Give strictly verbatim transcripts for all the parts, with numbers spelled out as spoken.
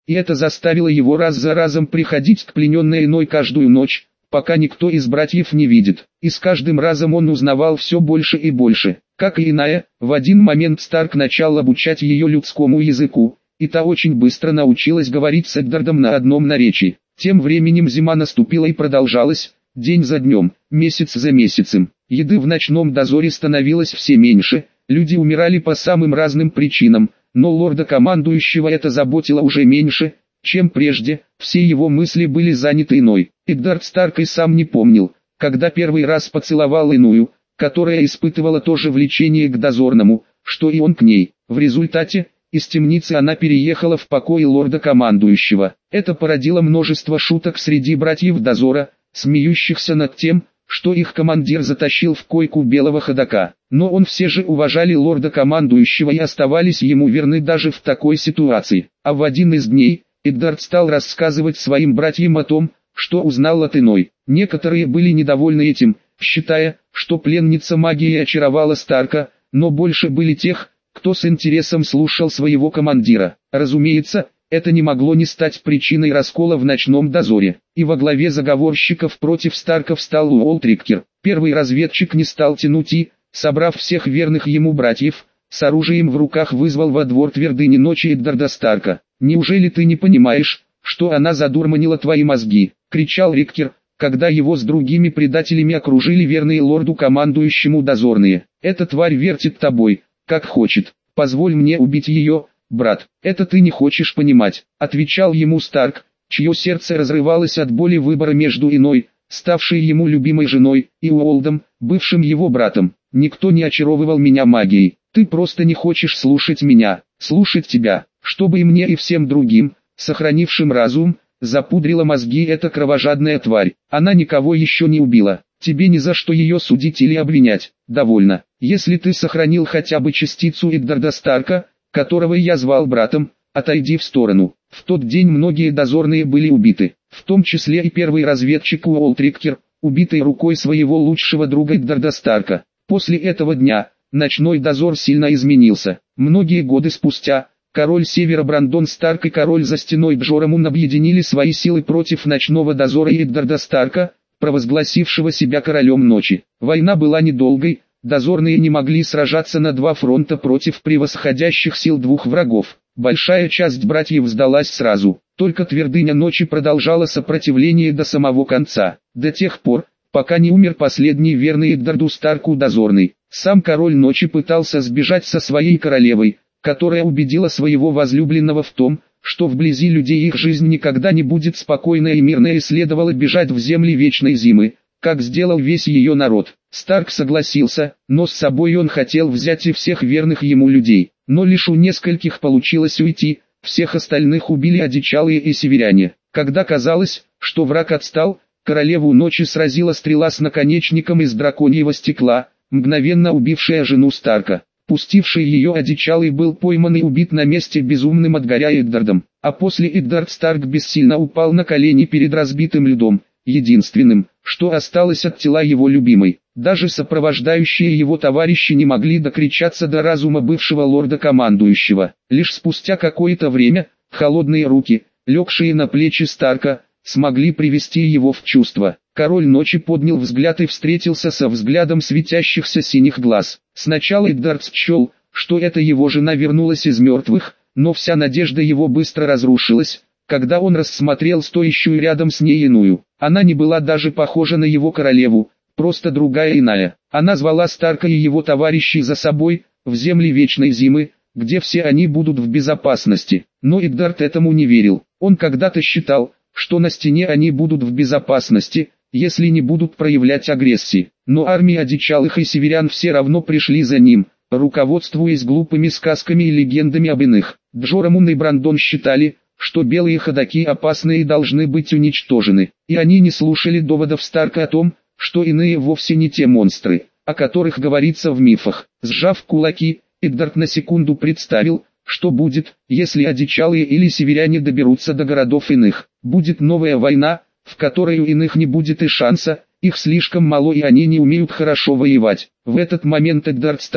И это заставило его раз за разом приходить к плененной иной каждую ночь, пока никто из братьев не видит. И с каждым разом он узнавал все больше и больше. Как и иная, в один момент Старк начал обучать ее людскому языку, и та очень быстро научилась говорить с Эддардом на одном наречии. Тем временем зима наступила и продолжалась, день за днем, месяц за месяцем. Еды в ночном дозоре становилось все меньше, люди умирали по самым разным причинам, но лорда-командующего это заботило уже меньше, чем прежде. Все его мысли были заняты иной. Эддард Старк и сам не помнил, когда первый раз поцеловал иную, которая испытывала то же влечение к дозорному, что и он к ней. В результате, из темницы она переехала в покои лорда-командующего. Это породило множество шуток среди братьев дозора, смеющихся над тем, что их командир затащил в койку белого ходока. Но он все же уважали лорда-командующего и оставались ему верны даже в такой ситуации. А в один из дней, Эддард стал рассказывать своим братьям о том, что узнал от иной. Некоторые были недовольны этим, считая, что пленница магии очаровала Старка, но больше были тех, кто с интересом слушал своего командира. Разумеется, это не могло не стать причиной раскола в ночном дозоре. И во главе заговорщиков против Старка встал Уолт Риккер. Первый разведчик не стал тянуть и, собрав всех верных ему братьев, с оружием в руках вызвал во двор твердыни ночи Эддарда Старка. «Неужели ты не понимаешь, что она задурманила твои мозги?» — кричал Риккер, когда его с другими предателями окружили верные лорду-командующему дозорные. «Эта тварь вертит тобой, как хочет. Позволь мне убить ее, брат». «Это ты не хочешь понимать», — отвечал ему Старк, чье сердце разрывалось от боли выбора между иной, ставшей ему любимой женой, и Уолдом, бывшим его братом. «Никто не очаровывал меня магией. Ты просто не хочешь слушать меня, слушать тебя, чтобы и мне и всем другим, сохранившим разум, запудрила мозги эта кровожадная тварь. Она никого еще не убила. Тебе ни за что ее судить или обвинять. Довольно. Если ты сохранил хотя бы частицу Эддарда Старка, которого я звал братом, отойди в сторону». В тот день многие дозорные были убиты, в том числе и первый разведчик Уолт Риккер, убитый рукой своего лучшего друга Эддарда Старка. После этого дня, ночной дозор сильно изменился. Многие годы спустя, король Севера Брандон Старк и король за стеной Джорамун объединили свои силы против ночного дозора и Эддарда Старка, провозгласившего себя королем ночи. Война была недолгой, дозорные не могли сражаться на два фронта против превосходящих сил двух врагов. Большая часть братьев сдалась сразу, только твердыня ночи продолжала сопротивление до самого конца, до тех пор, пока не умер последний верный Эддарду Старку дозорный. Сам король ночи пытался сбежать со своей королевой, которая убедила своего возлюбленного в том, что вблизи людей их жизнь никогда не будет спокойной и мирной, и следовало бежать в земли вечной зимы, как сделал весь ее народ. Старк согласился, но с собой он хотел взять и всех верных ему людей, но лишь у нескольких получилось уйти, всех остальных убили одичалые и северяне. Когда казалось, что враг отстал, королеву ночи сразила стрела с наконечником из драконьего стекла, мгновенно убившая жену Старка. Пустивший ее одичалый был пойман и убит на месте безумным от горя Эддардом, а после Эддард Старк бессильно упал на колени перед разбитым льдом, единственным, что осталось от тела его любимой. Даже сопровождающие его товарищи не могли докричаться до разума бывшего лорда-командующего. Лишь спустя какое-то время, холодные руки, легшие на плечи Старка, смогли привести его в чувство. Король ночи поднял взгляд и встретился со взглядом светящихся синих глаз. Сначала Эддард счел, что это его жена вернулась из мертвых, но вся надежда его быстро разрушилась, когда он рассмотрел стоящую рядом с ней иную. Она не была даже похожа на его королеву, просто другая иная. Она звала Старка и его товарищей за собой, в земли вечной зимы, где все они будут в безопасности. Но Эддард этому не верил. Он когда-то считал, что на стене они будут в безопасности, если не будут проявлять агрессии. Но армии одичалых и северян все равно пришли за ним, руководствуясь глупыми сказками и легендами об иных. Джорамун и Брандон считали, что белые ходаки опасны и должны быть уничтожены. И они не слушали доводов Старка о том, что иные вовсе не те монстры, о которых говорится в мифах. Сжав кулаки, Эддард на секунду представил, что будет, если одичалые или северяне доберутся до городов иных. Будет новая война, в которой у иных не будет и шанса, их слишком мало и они не умеют хорошо воевать. В этот момент Эддард Старк,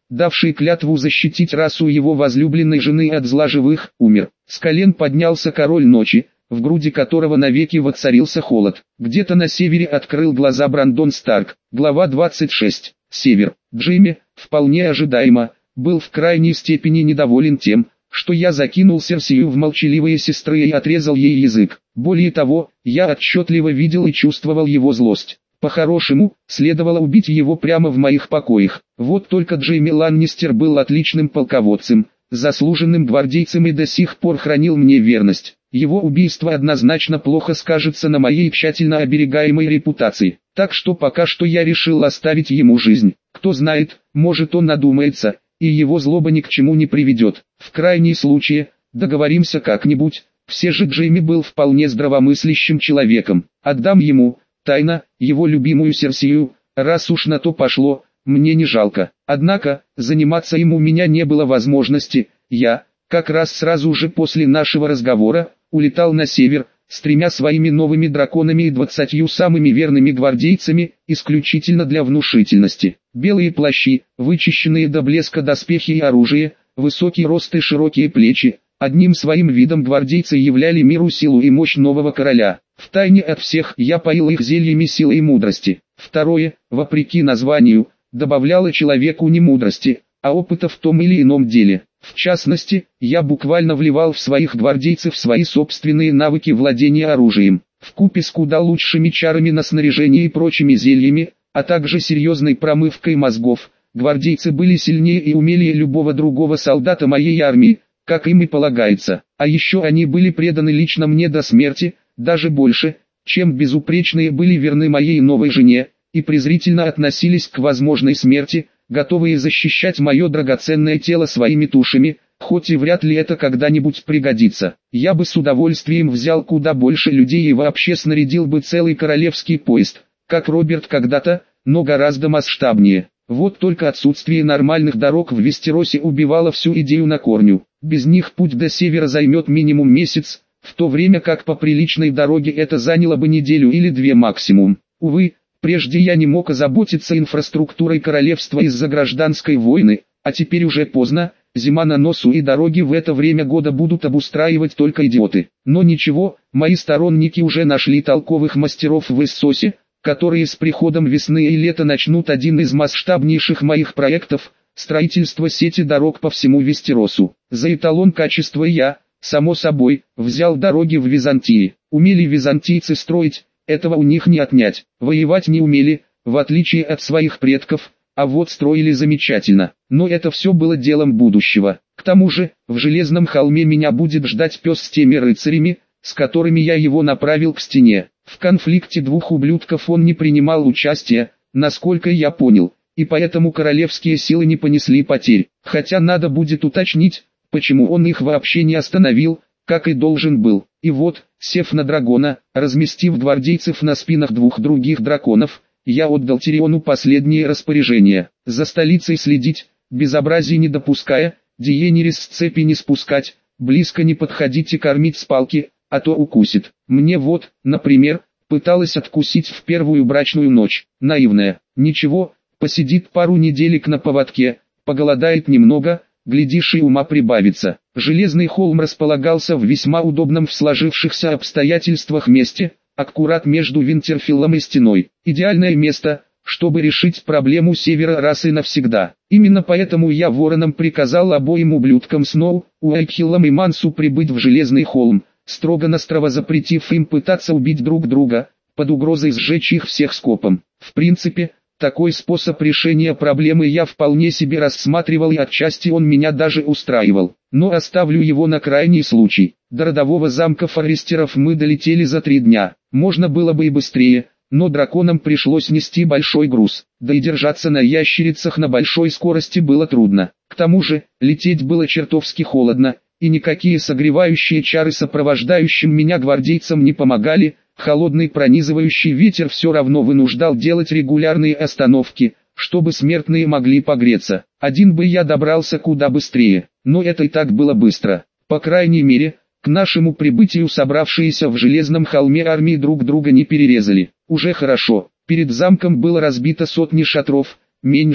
давший клятву защитить расу его возлюбленной жены от зла живых, умер. С колен поднялся король ночи, в груди которого навеки воцарился холод. Где-то на севере открыл глаза Брандон Старк. Глава двадцать шесть. Север. Джимми, вполне ожидаемо, был в крайней степени недоволен тем, что я закинул Серсию в молчаливые сестры и отрезал ей язык. Более того, я отчетливо видел и чувствовал его злость. По-хорошему, следовало убить его прямо в моих покоях. Вот только Джейми Ланнистер был отличным полководцем, заслуженным гвардейцем и до сих пор хранил мне верность. Его убийство однозначно плохо скажется на моей тщательно оберегаемой репутации. Так что пока что я решил оставить ему жизнь. Кто знает, может он надумается, и его злоба ни к чему не приведет. В крайнем случае, договоримся как-нибудь. Все же Джейми был вполне здравомыслящим человеком. Отдам ему, тайно, его любимую Серсию, раз уж на то пошло, мне не жалко. Однако, заниматься им у меня не было возможности. Я, как раз сразу же после нашего разговора, улетал на север, с тремя своими новыми драконами и двадцатью самыми верными гвардейцами, исключительно для внушительности. Белые плащи, вычищенные до блеска доспехи и оружие, высокий рост и широкие плечи, одним своим видом гвардейцы являли миру силу и мощь нового короля. Втайне от всех я поил их зельями силы и мудрости. Второе, вопреки названию, добавляло человеку не мудрости, а опыта в том или ином деле. В частности, я буквально вливал в своих гвардейцев свои собственные навыки владения оружием, вкупе с куда лучшими чарами на снаряжение и прочими зельями, а также серьезной промывкой мозгов. Гвардейцы были сильнее и умелее любого другого солдата моей армии, как им и полагается. А еще они были преданы лично мне до смерти, даже больше, чем безупречные были верны моей новой жене, и презрительно относились к возможной смерти, готовые защищать мое драгоценное тело своими тушами, хоть и вряд ли это когда-нибудь пригодится. Я бы с удовольствием взял куда больше людей и вообще снарядил бы целый королевский поезд, как Роберт когда-то, но гораздо масштабнее. Вот только отсутствие нормальных дорог в Вестеросе убивало всю идею на корню. Без них путь до севера займет минимум месяц, в то время как по приличной дороге это заняло бы неделю или две максимум. Увы, прежде я не мог озаботиться инфраструктурой королевства из-за гражданской войны, а теперь уже поздно, зима на носу и дороги в это время года будут обустраивать только идиоты. Но ничего, мои сторонники уже нашли толковых мастеров в Иссосе, которые с приходом весны и лета начнут один из масштабнейших моих проектов – строительство сети дорог по всему Вестеросу. За эталон качества я, само собой, взял дороги в Византии. Умели византийцы строить, этого у них не отнять. Воевать не умели, в отличие от своих предков, а вот строили замечательно. Но это все было делом будущего. К тому же, в Железном холме меня будет ждать пес с теми рыцарями, с которыми я его направил к стене. В конфликте двух ублюдков он не принимал участия, насколько я понял, и поэтому королевские силы не понесли потерь. Хотя надо будет уточнить, почему он их вообще не остановил, как и должен был. И вот, сев на дракона, разместив гвардейцев на спинах двух других драконов, я отдал Тириону последние распоряжения. За столицей следить, безобразий не допуская, Диенерис с цепи не спускать, близко не подходить и кормить с палки, а то укусит. Мне вот, например, пыталась откусить в первую брачную ночь. Наивная. Ничего, посидит пару неделек на поводке, поголодает немного, глядишь и ума прибавится. Железный холм располагался в весьма удобном в сложившихся обстоятельствах месте, аккурат между Винтерфеллом и стеной. Идеальное место, чтобы решить проблему севера раз и навсегда. Именно поэтому я воронам приказал обоим ублюдкам Сноу, Уайкхиллам и Мансу прибыть в Железный холм, строго-настрого запретив им пытаться убить друг друга, под угрозой сжечь их всех скопом. В принципе, такой способ решения проблемы я вполне себе рассматривал и отчасти он меня даже устраивал. Но оставлю его на крайний случай. До родового замка Форестеров мы долетели за три дня. Можно было бы и быстрее, но драконам пришлось нести большой груз. Да и держаться на ящерицах на большой скорости было трудно. К тому же, лететь было чертовски холодно, и никакие согревающие чары сопровождающим меня гвардейцам не помогали. Холодный пронизывающий ветер все равно вынуждал делать регулярные остановки, чтобы смертные могли погреться. Один бы я добрался куда быстрее, но это и так было быстро. По крайней мере, к нашему прибытию собравшиеся в Железном холме армии друг друга не перерезали. Уже хорошо, перед замком было разбито сотни шатров, меньше,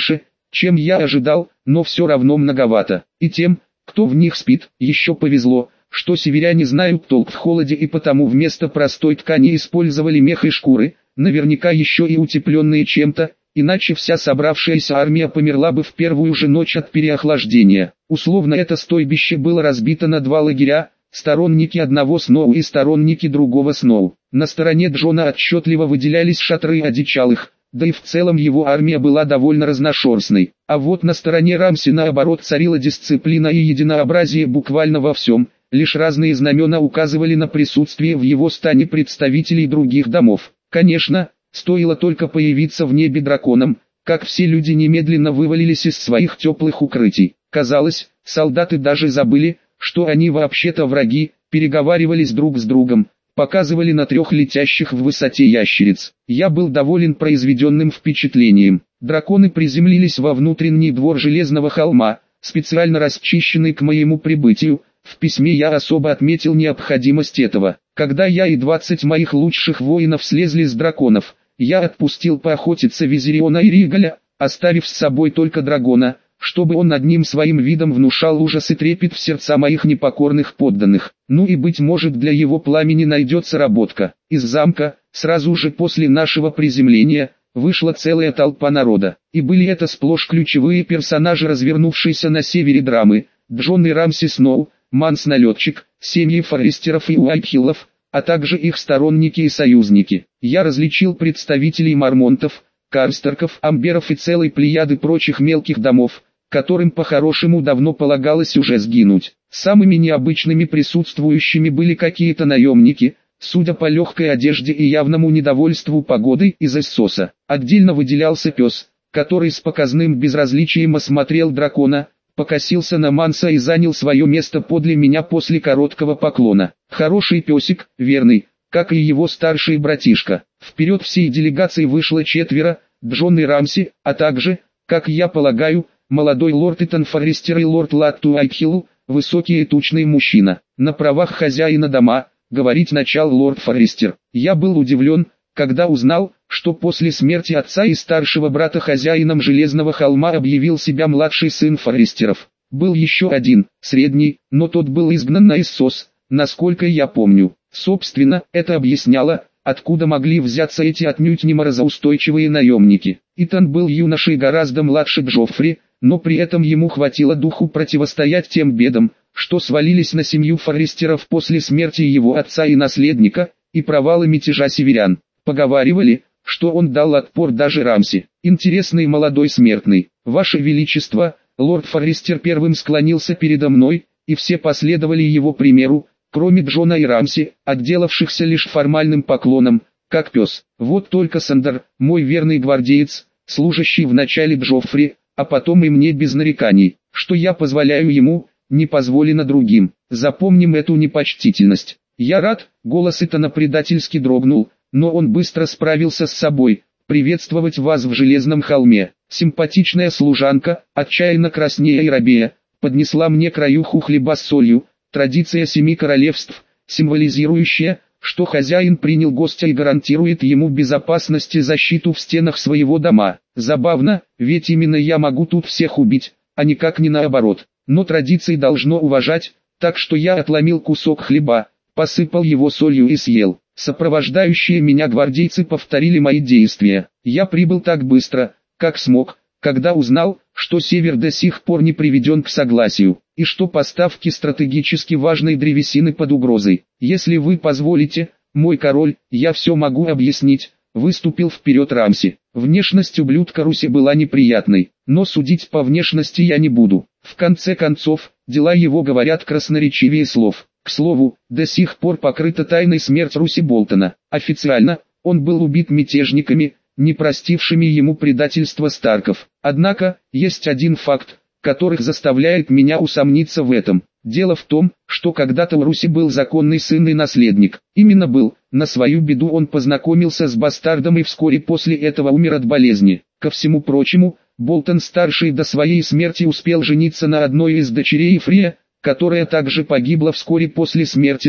чем я ожидал, но все равно многовато. И тем, кто в них спит, еще повезло, что северяне знают толк в холоде и потому вместо простой ткани использовали мех и шкуры, наверняка еще и утепленные чем-то, иначе вся собравшаяся армия померла бы в первую же ночь от переохлаждения. Условно это стойбище было разбито на два лагеря, сторонники одного Сноу и сторонники другого Сноу. На стороне Джона отчетливо выделялись шатры одичалых, да и в целом его армия была довольно разношерстной. А вот на стороне Рамси наоборот царила дисциплина и единообразие буквально во всем, лишь разные знамена указывали на присутствие в его стане представителей других домов. Конечно, стоило только появиться в небе драконом, как все люди немедленно вывалились из своих теплых укрытий. Казалось, солдаты даже забыли, что они вообще-то враги, переговаривались друг с другом, показывали на трех летящих в высоте ящериц. Я был доволен произведенным впечатлением. Драконы приземлились во внутренний двор Железного холма, специально расчищенный к моему прибытию. В письме я особо отметил необходимость этого. Когда я и двадцать моих лучших воинов слезли с драконов, я отпустил поохотиться Визериона и Ригаля, оставив с собой только Драгона, чтобы он одним своим видом внушал ужас и трепет в сердца моих непокорных подданных. Ну и быть может для его пламени найдется работка. Из замка, сразу же после нашего приземления, вышла целая толпа народа. И были это сплошь ключевые персонажи развернувшейся на севере драмы: Джон и Рамси Сноу, Манс-налетчик, семьи Форестеров и Уайтхиллов, а также их сторонники и союзники. Я различил представителей Мормонтов, Карстерков, Амберов и целой плеяды прочих мелких домов, которым по-хорошему давно полагалось уже сгинуть. Самыми необычными присутствующими были какие-то наемники, судя по легкой одежде и явному недовольству погодой из Эссоса. Отдельно выделялся пес, который с показным безразличием осмотрел дракона, покосился на Манса и занял свое место подле меня после короткого поклона. Хороший песик, верный, как и его старший братишка. Вперед всей делегации вышло четверо: Джон и Рамси, а также, как я полагаю, молодой лорд Итан Форестер и лорд Латту Уайтхилл, высокий и тучный мужчина. На правах хозяина дома, говорить начал лорд Форестер. Я был удивлен, когда узнал, что после смерти отца и старшего брата хозяином Железного холма объявил себя младший сын Форестеров. Был еще один, средний, но тот был изгнан на Эссос, насколько я помню. Собственно, это объясняло, откуда могли взяться эти отнюдь не морозоустойчивые наемники. Итан был юношей гораздо младше Джоффри, но при этом ему хватило духу противостоять тем бедам, что свалились на семью Форестеров после смерти его отца и наследника, и провала мятежа северян. Поговаривали, что он дал отпор даже Рамси. Интересный молодой смертный. Ваше Величество, лорд Форестер первым склонился передо мной, и все последовали его примеру, кроме Джона и Рамси, отделавшихся лишь формальным поклоном, как пес. Вот только Сандер, мой верный гвардеец, служащий в начале Джоффри, а потом и мне без нареканий, что я позволяю ему, не позволено другим. Запомним эту непочтительность. Я рад, голос Итана предательски дрогнул, но он быстро справился с собой. Приветствовать вас в Железном холме. Симпатичная служанка, отчаянно краснея и робея, поднесла мне краюху хлеба с солью, традиция семи королевств, символизирующая, что хозяин принял гостя и гарантирует ему безопасность и защиту в стенах своего дома. Забавно, ведь именно я могу тут всех убить, а никак не наоборот. Но традиции должно уважать, так что я отломил кусок хлеба, посыпал его солью и съел. Сопровождающие меня гвардейцы повторили мои действия. Я прибыл так быстро, как смог, когда узнал, что Север до сих пор не приведен к согласию, и что поставки стратегически важной древесины под угрозой. Если вы позволите, мой король, я все могу объяснить, выступил вперед Рамси. Внешность ублюдка Руси была неприятной, но судить по внешности я не буду. В конце концов, дела его говорят красноречивее слов. К слову, до сих пор покрыта тайной смерть Руси Болтона. Официально, он был убит мятежниками, не простившими ему предательство Старков. Однако, есть один факт, который заставляет меня усомниться в этом. Дело в том, что когда-то у Руси был законный сын и наследник. Именно был, на свою беду он познакомился с бастардом и вскоре после этого умер от болезни. Ко всему прочему, Болтон-старший до своей смерти успел жениться на одной из дочерей Фрия, которая также погибла вскоре после смерти Руси.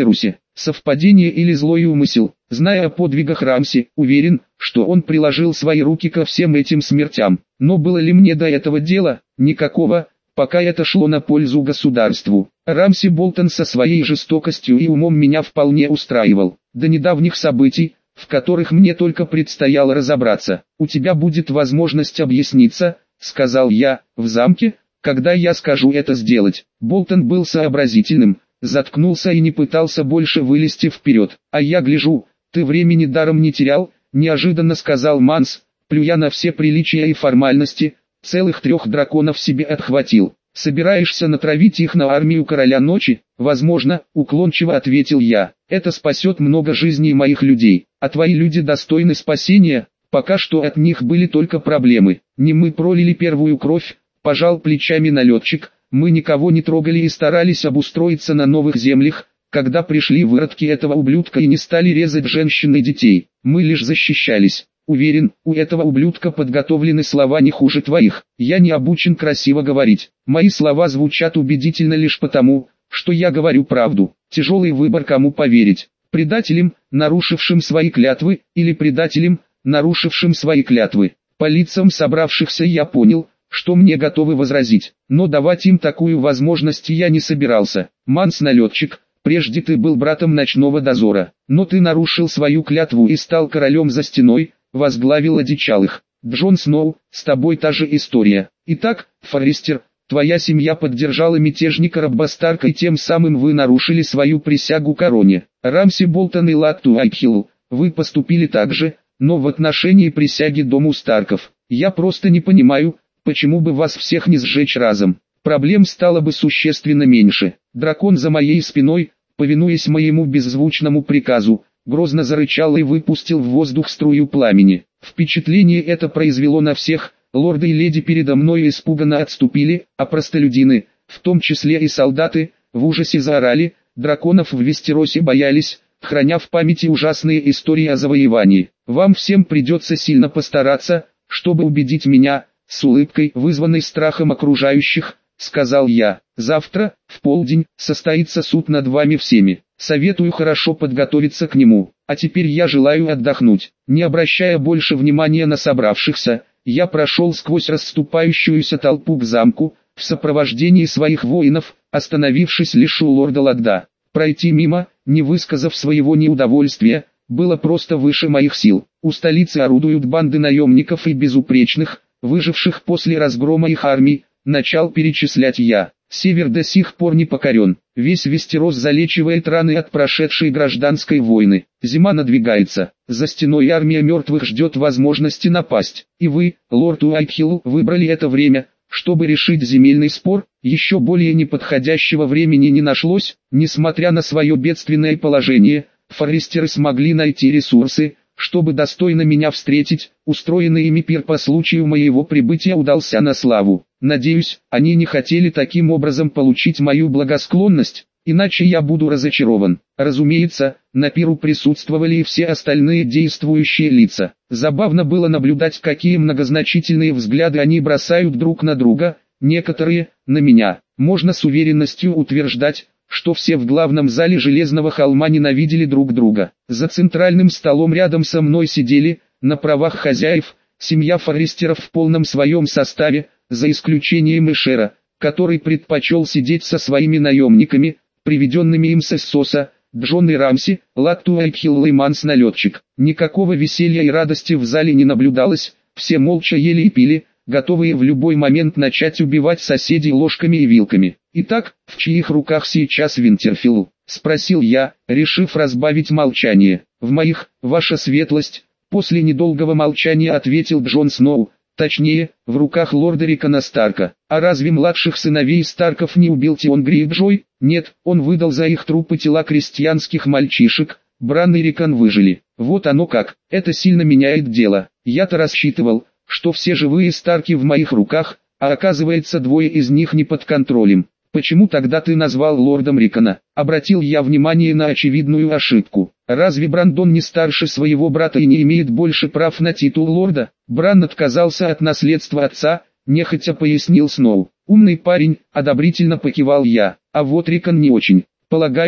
совпадение или злой умысел. Зная о подвигах Рамси, уверен, что он приложил свои руки ко всем этим смертям. Но было ли мне до этого дела? Никакого, пока это шло на пользу государству. Рамси Болтон со своей жестокостью и умом меня вполне устраивал. До недавних событий, в которых мне только предстояло разобраться. «У тебя будет возможность объясниться», — сказал я, — «в замке, когда я скажу это сделать». Болтон был сообразительным, заткнулся и не пытался больше вылезти вперед. «А я гляжу, ты времени даром не терял», — неожиданно сказал Манс, плюя на все приличия и формальности, целых трех драконов себе отхватил. «Собираешься натравить их на армию короля ночи?» «Возможно», — уклончиво ответил я. «Это спасет много жизней моих людей, а твои люди достойны спасения, пока что от них были только проблемы. Не мы пролили первую кровь», — пожал плечами налетчик, «мы никого не трогали и старались обустроиться на новых землях, когда пришли выродки этого ублюдка и не стали резать женщин и детей. Мы лишь защищались. Уверен, у этого ублюдка подготовлены слова не хуже твоих. Я не обучен красиво говорить. Мои слова звучат убедительно лишь потому, что я говорю правду. Тяжелый выбор, кому поверить. Предателям, нарушившим свои клятвы, или предателям, нарушившим свои клятвы. По лицам собравшихся я понял, что мне готовы возразить, но давать им такую возможность я не собирался. Манс-налетчик, прежде ты был братом ночного дозора, но ты нарушил свою клятву и стал королем за стеной, возглавил одичалых. Джон Сноу, с тобой та же история. Итак, Форестер, твоя семья поддержала мятежника Роббастарка и тем самым вы нарушили свою присягу короне. Рамси Болтон и Латту Айкхилл, вы поступили так же, но в отношении присяги дому Старков. Я просто не понимаю, почему бы вас всех не сжечь разом. Проблем стало бы существенно меньше. Дракон за моей спиной, повинуясь моему беззвучному приказу, грозно зарычал и выпустил в воздух струю пламени. Впечатление это произвело на всех, лорды и леди передо мной испуганно отступили, а простолюдины, в том числе и солдаты, в ужасе заорали, драконов в Вестеросе боялись, храня в памяти ужасные истории о завоевании. Вам всем придется сильно постараться, чтобы убедить меня, с улыбкой, вызванной страхом окружающих, сказал я. Завтра, в полдень, состоится суд над вами всеми. Советую хорошо подготовиться к нему. А теперь я желаю отдохнуть. Не обращая больше внимания на собравшихся, я прошел сквозь расступающуюся толпу к замку, в сопровождении своих воинов, остановившись лишь у лорда Ладда. Пройти мимо, не высказав своего неудовольствия, было просто выше моих сил. У столицы орудуют банды наемников и безупречных, выживших после разгрома их армий, начал перечислять я. Север до сих пор не покорен. Весь Вестерос залечивает раны от прошедшей гражданской войны. Зима надвигается. За стеной армия мертвых ждет возможности напасть. И вы, лорд Уайтхилл, выбрали это время, чтобы решить земельный спор. Еще более неподходящего времени не нашлось. Несмотря на свое бедственное положение, форестеры смогли найти ресурсы, чтобы достойно меня встретить. Устроенный ими пир по случаю моего прибытия удался на славу. Надеюсь, они не хотели таким образом получить мою благосклонность, иначе я буду разочарован. Разумеется, на пиру присутствовали и все остальные действующие лица. Забавно было наблюдать, какие многозначительные взгляды они бросают друг на друга, некоторые – на меня. Можно с уверенностью утверждать, что все в главном зале Железного холма ненавидели друг друга. За центральным столом рядом со мной сидели, на правах хозяев, семья Форестеров в полном своем составе, за исключением Эшера, который предпочел сидеть со своими наемниками, приведенными им с Эссоса, Джон и Рамси, Латту Айкхилл и Манс-налетчик. Никакого веселья и радости в зале не наблюдалось, все молча ели и пили, готовые в любой момент начать убивать соседей ложками и вилками. «Итак, в чьих руках сейчас Винтерфилл?» — спросил я, решив разбавить молчание. «В моих, ваша светлость», — после недолгого молчания ответил Джон Сноу, точнее, в руках лорда Рикона Старка. «А разве младших сыновей Старков не убил Тион Грейджой?» «Нет, он выдал за их трупы тела крестьянских мальчишек, Бран и Рикон выжили». «Вот оно как, это сильно меняет дело. Я-то рассчитывал, что все живые Старки в моих руках, а оказывается двое из них не под контролем. Почему тогда ты назвал лордом Рикона?» Обратил я внимание на очевидную ошибку. «Разве Брандон не старше своего брата и не имеет больше прав на титул лорда?» Бран отказался от наследства отца, нехотя пояснил Сноу. «Умный парень», одобрительно покивал я. «А вот Рикон не очень. Полагаю,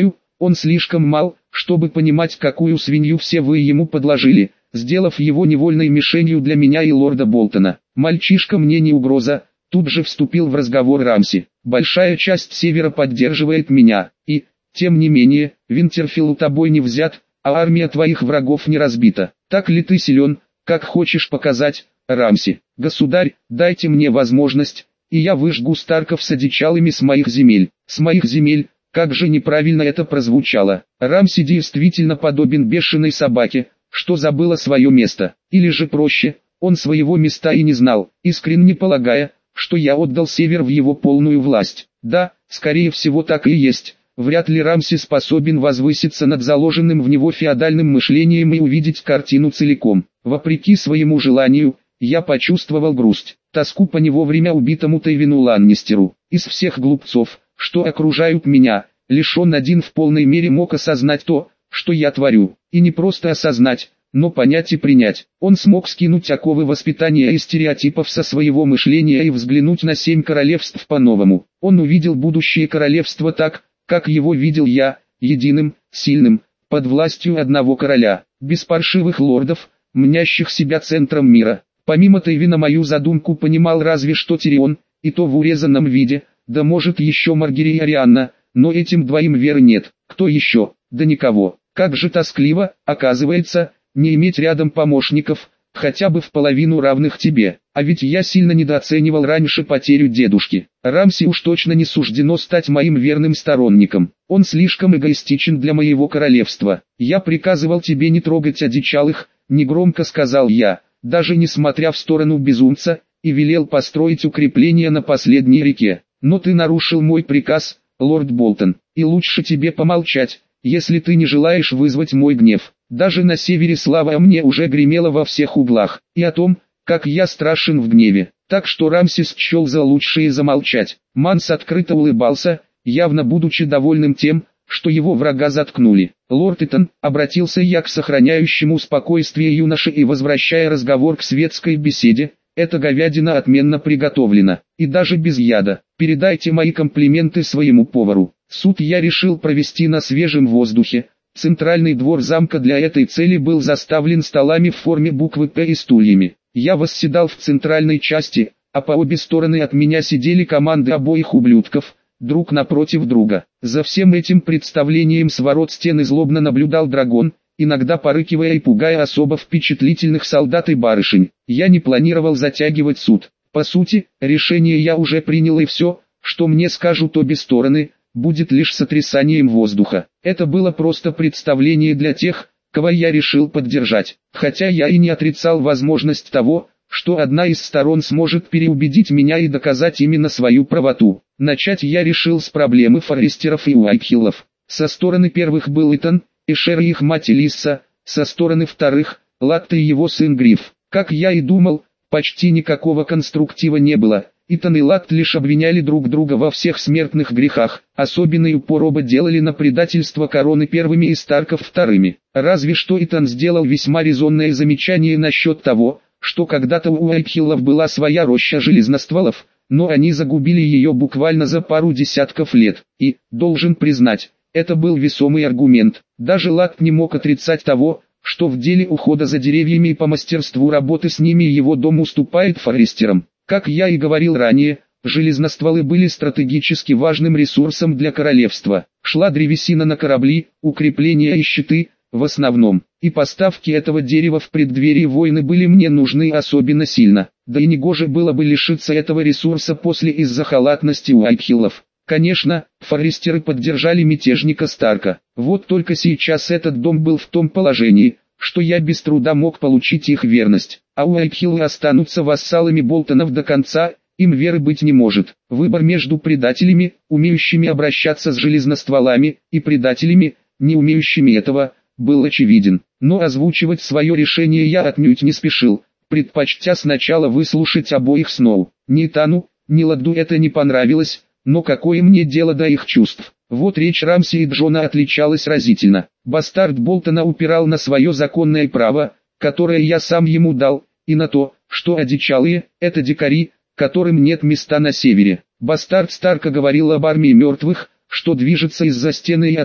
Он слишком мал, чтобы понимать, какую свинью все вы ему подложили, сделав его невольной мишенью для меня и лорда Болтона. Мальчишка мне не угроза, тут же вступил в разговор Рамси. Большая часть Севера поддерживает меня, и, тем не менее, Винтерфилл тобой не взят, а армия твоих врагов не разбита. Так ли ты силен, как хочешь показать, Рамси? Государь, дайте мне возможность, и я выжгу Старков с одичалыми с моих земель. С моих земель, как же неправильно это прозвучало. Рамси действительно подобен бешеной собаке, что забыла свое место. Или же проще, он своего места и не знал, искренне полагая, что я отдал Север в его полную власть. Да, скорее всего так и есть. Вряд ли Рамси способен возвыситься над заложенным в него феодальным мышлением и увидеть картину целиком. Вопреки своему желанию, я почувствовал грусть, тоску по не вовремя убитому Тейвину Ланнистеру. Из всех глупцов, что окружают меня, лишь он один в полной мере мог осознать то, что я творю. И не просто осознать, но понять и принять. Он смог скинуть оковы воспитания и стереотипов со своего мышления и взглянуть на семь королевств по-новому. Он увидел будущее королевство так, как его видел я, единым, сильным, под властью одного короля, без паршивых лордов, мнящих себя центром мира. Помимо Тейвина мою задумку понимал разве что Тирион, и то в урезанном виде, да может еще Маргери и Арианна, но этим двоим веры нет. Кто еще? Да никого. Как же тоскливо, оказывается, не иметь рядом помощников, хотя бы в половину равных тебе. А ведь я сильно недооценивал раньше потерю дедушки. Рамси уж точно не суждено стать моим верным сторонником. Он слишком эгоистичен для моего королевства. Я приказывал тебе не трогать одичалых, негромко сказал я, даже несмотря в сторону безумца, и велел построить укрепления на последней реке. Но ты нарушил мой приказ, лорд Болтон, и лучше тебе помолчать, если ты не желаешь вызвать мой гнев. Даже на севере слава о мне уже гремела во всех углах, и о том, как я страшен в гневе. Так что Рамсис счел за лучшее замолчать. Манс открыто улыбался, явно будучи довольным тем, что его врага заткнули. «Лорд Итан», обратился я к сохраняющему спокойствие юноше и возвращая разговор к светской беседе, «эта говядина отменно приготовлена, и даже без яда. Передайте мои комплименты своему повару. Суд я решил провести на свежем воздухе. Центральный двор замка для этой цели был заставлен столами в форме буквы «П» и стульями. Я восседал в центральной части, а по обе стороны от меня сидели команды обоих ублюдков, друг напротив друга. За всем этим представлением с ворот стены злобно наблюдал дракон, иногда порыкивая и пугая особо впечатлительных солдат и барышень. Я не планировал затягивать суд. По сути, решение я уже принял, и все, что мне скажут обе стороны, будет лишь сотрясанием воздуха. Это было просто представление для тех, кого я решил поддержать. Хотя я и не отрицал возможность того, что одна из сторон сможет переубедить меня и доказать именно свою правоту. Начать я решил с проблемы Форрестеров и Уайтхиллов. Со стороны первых был Итан, Эшер и их мать Элисса, со стороны вторых – Латте и его сын Гриф. Как я и думал, почти никакого конструктива не было. Итан и Латт лишь обвиняли друг друга во всех смертных грехах, особенный упор оба делали на предательство короны первыми и Старков вторыми. Разве что Итан сделал весьма резонное замечание насчет того, что когда-то у Уайтхиллов была своя роща железностволов, но они загубили ее буквально за пару десятков лет, и, должен признать, это был весомый аргумент. Даже Латт не мог отрицать того, что в деле ухода за деревьями и по мастерству работы с ними его дом уступает Форрестерам. Как я и говорил ранее, железностволы были стратегически важным ресурсом для королевства. Шла древесина на корабли, укрепления и щиты, в основном, и поставки этого дерева в преддверии войны были мне нужны особенно сильно. Да и негоже было бы лишиться этого ресурса после из-за халатности Уайтхиллов. Конечно, Форрестеры поддержали мятежника Старка. Вот только сейчас этот дом был в том положении, что я без труда мог получить их верность, а Уайтхиллы останутся вассалами Болтонов до конца, им веры быть не может. Выбор между предателями, умеющими обращаться с железностволами, и предателями, не умеющими этого, был очевиден. Но озвучивать свое решение я отнюдь не спешил, предпочтя сначала выслушать обоих снова. Ни Тану, ни Ладду это не понравилось, но какое мне дело до их чувств? Вот речь Рамси и Джона отличалась разительно. Бастард Болтона упирал на свое законное право, которое я сам ему дал, и на то, что одичалые – это дикари, которым нет места на севере. Бастард Старка говорил об армии мертвых, что движется из-за стены, и о том,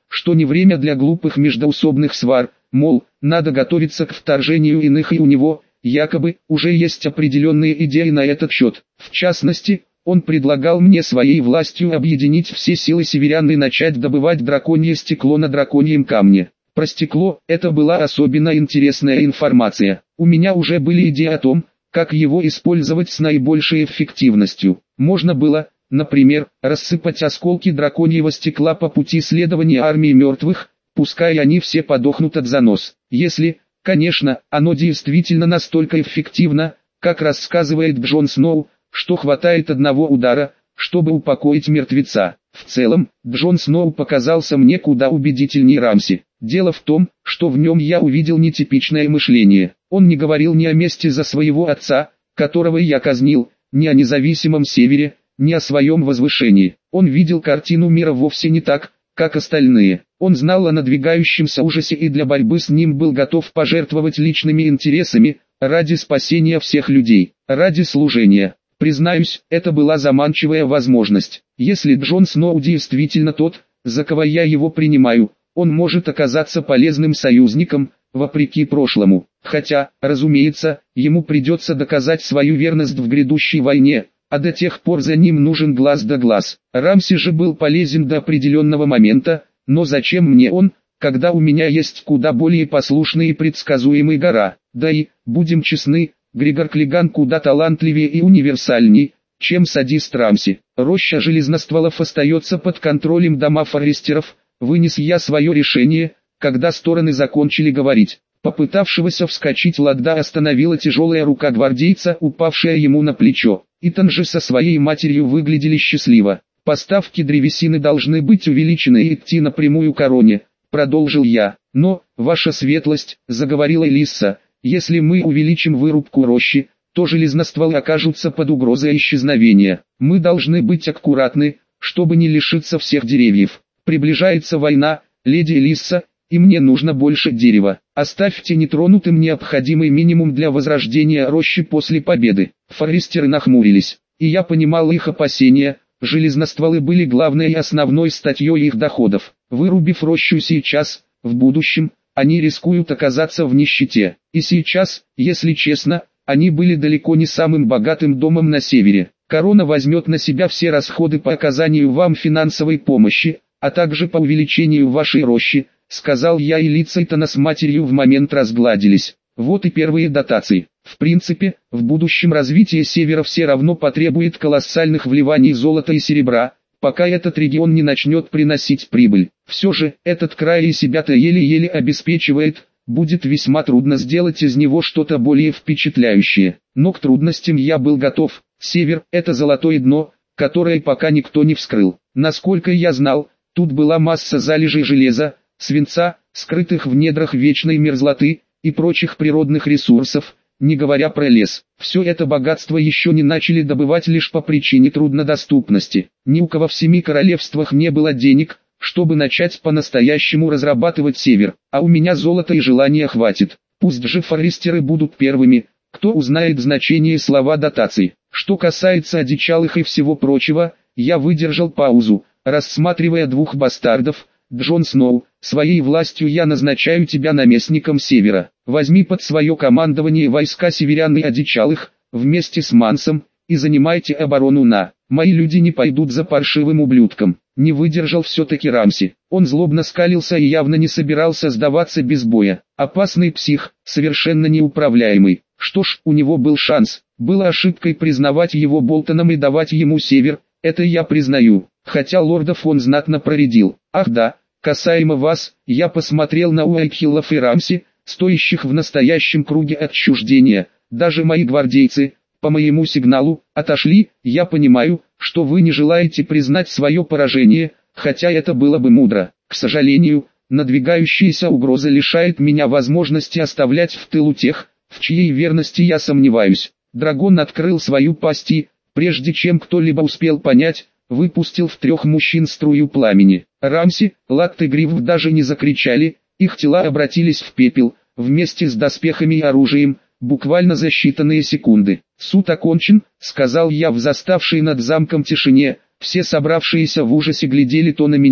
что не время для глупых междоусобных свар, мол, надо готовиться к вторжению иных, и у него, якобы, уже есть определенные идеи на этот счет. В частности, он предлагал мне своей властью объединить все силы северян и начать добывать драконье стекло на драконьем камне. Про стекло это была особенно интересная информация. У меня уже были идеи о том, как его использовать с наибольшей эффективностью. Можно было, например, рассыпать осколки драконьего стекла по пути следования армии мертвых, пускай они все подохнут от занос. Если, конечно, оно действительно настолько эффективно, как рассказывает Джон Сноу, что хватает одного удара, чтобы упокоить мертвеца. В целом, Джон Сноу показался мне куда убедительней Рамси. Дело в том, что в нем я увидел нетипичное мышление. Он не говорил ни о мести за своего отца, которого я казнил, ни о независимом севере, ни о своем возвышении. Он видел картину мира вовсе не так, как остальные. Он знал о надвигающемся ужасе и для борьбы с ним был готов пожертвовать личными интересами, ради спасения всех людей, ради служения. Признаюсь, это была заманчивая возможность. Если Джон Сноу действительно тот, за кого я его принимаю, он может оказаться полезным союзником, вопреки прошлому. Хотя, разумеется, ему придется доказать свою верность в грядущей войне, а до тех пор за ним нужен глаз да глаз. Рамси же был полезен до определенного момента, но зачем мне он, когда у меня есть куда более послушный и предсказуемый гора? Да и, будем честны, Грегор Клиган куда талантливее и универсальней, чем садист Рамси. Роща железностволов остается под контролем дома форестеров, вынес я свое решение, когда стороны закончили говорить. Попытавшегося вскочить Ладда остановила тяжелая рука гвардейца, упавшая ему на плечо. Итан же со своей матерью выглядели счастливо. Поставки древесины должны быть увеличены и идти напрямую к короне, продолжил я. Но, ваша светлость, заговорила Элисса, если мы увеличим вырубку рощи, то железностволы окажутся под угрозой исчезновения. Мы должны быть аккуратны, чтобы не лишиться всех деревьев. Приближается война, леди Элисса, и мне нужно больше дерева. Оставьте нетронутым необходимый минимум для возрождения рощи после победы. Форестеры нахмурились, и я понимал их опасения. Железностволы были главной и основной статьей их доходов. Вырубив рощу сейчас, в будущем, они рискуют оказаться в нищете. И сейчас, если честно, они были далеко не самым богатым домом на севере. Корона возьмет на себя все расходы по оказанию вам финансовой помощи, а также по увеличению вашей рощи, сказал я, и лица Итана с матерью в момент разгладились. Вот и первые дотации. В принципе, в будущем развитие севера все равно потребует колоссальных вливаний золота и серебра, пока этот регион не начнет приносить прибыль. Все же, этот край и себя-то еле-еле обеспечивает, будет весьма трудно сделать из него что-то более впечатляющее. Но к трудностям я был готов. Север – это золотое дно, которое пока никто не вскрыл. Насколько я знал, тут была масса залежей железа, свинца, скрытых в недрах вечной мерзлоты, и прочих природных ресурсов, не говоря про лес. Все это богатство еще не начали добывать лишь по причине труднодоступности. Ни у кого в семи королевствах не было денег, чтобы начать по-настоящему разрабатывать север, а у меня золота и желания хватит. Пусть же форестеры будут первыми, кто узнает значение слова дотаций. Что касается одичалых и всего прочего, я выдержал паузу, рассматривая двух бастардов. Джон Сноу, своей властью я назначаю тебя наместником севера. Возьми под свое командование войска северян и одичалых, вместе с Мансом, и занимайте оборону на. Мои люди не пойдут за паршивым ублюдком. Не выдержал все-таки Рамси. Он злобно скалился и явно не собирался сдаваться без боя. Опасный псих, совершенно неуправляемый. Что ж, у него был шанс. Было ошибкой признавать его Болтоном и давать ему север, это я признаю. Хотя лордов он знатно проредил. Ах да, касаемо вас, я посмотрел на Уайкхиллов и Рамси, стоящих в настоящем круге отчуждения. Даже мои гвардейцы, по моему сигналу, отошли. Я понимаю, что вы не желаете признать свое поражение, хотя это было бы мудро. К сожалению, надвигающаяся угроза лишает меня возможности оставлять в тылу тех, в чьей верности я сомневаюсь. Дракон открыл свою пасть и, прежде чем кто-либо успел понять, выпустил в трех мужчин струю пламени. Рамси, Латт и Гривв даже не закричали, их тела обратились в пепел, вместе с доспехами и оружием, буквально за считанные секунды. «Суд окончен», — сказал я в заставшей над замком тишине. Все собравшиеся в ужасе глядели то на меня,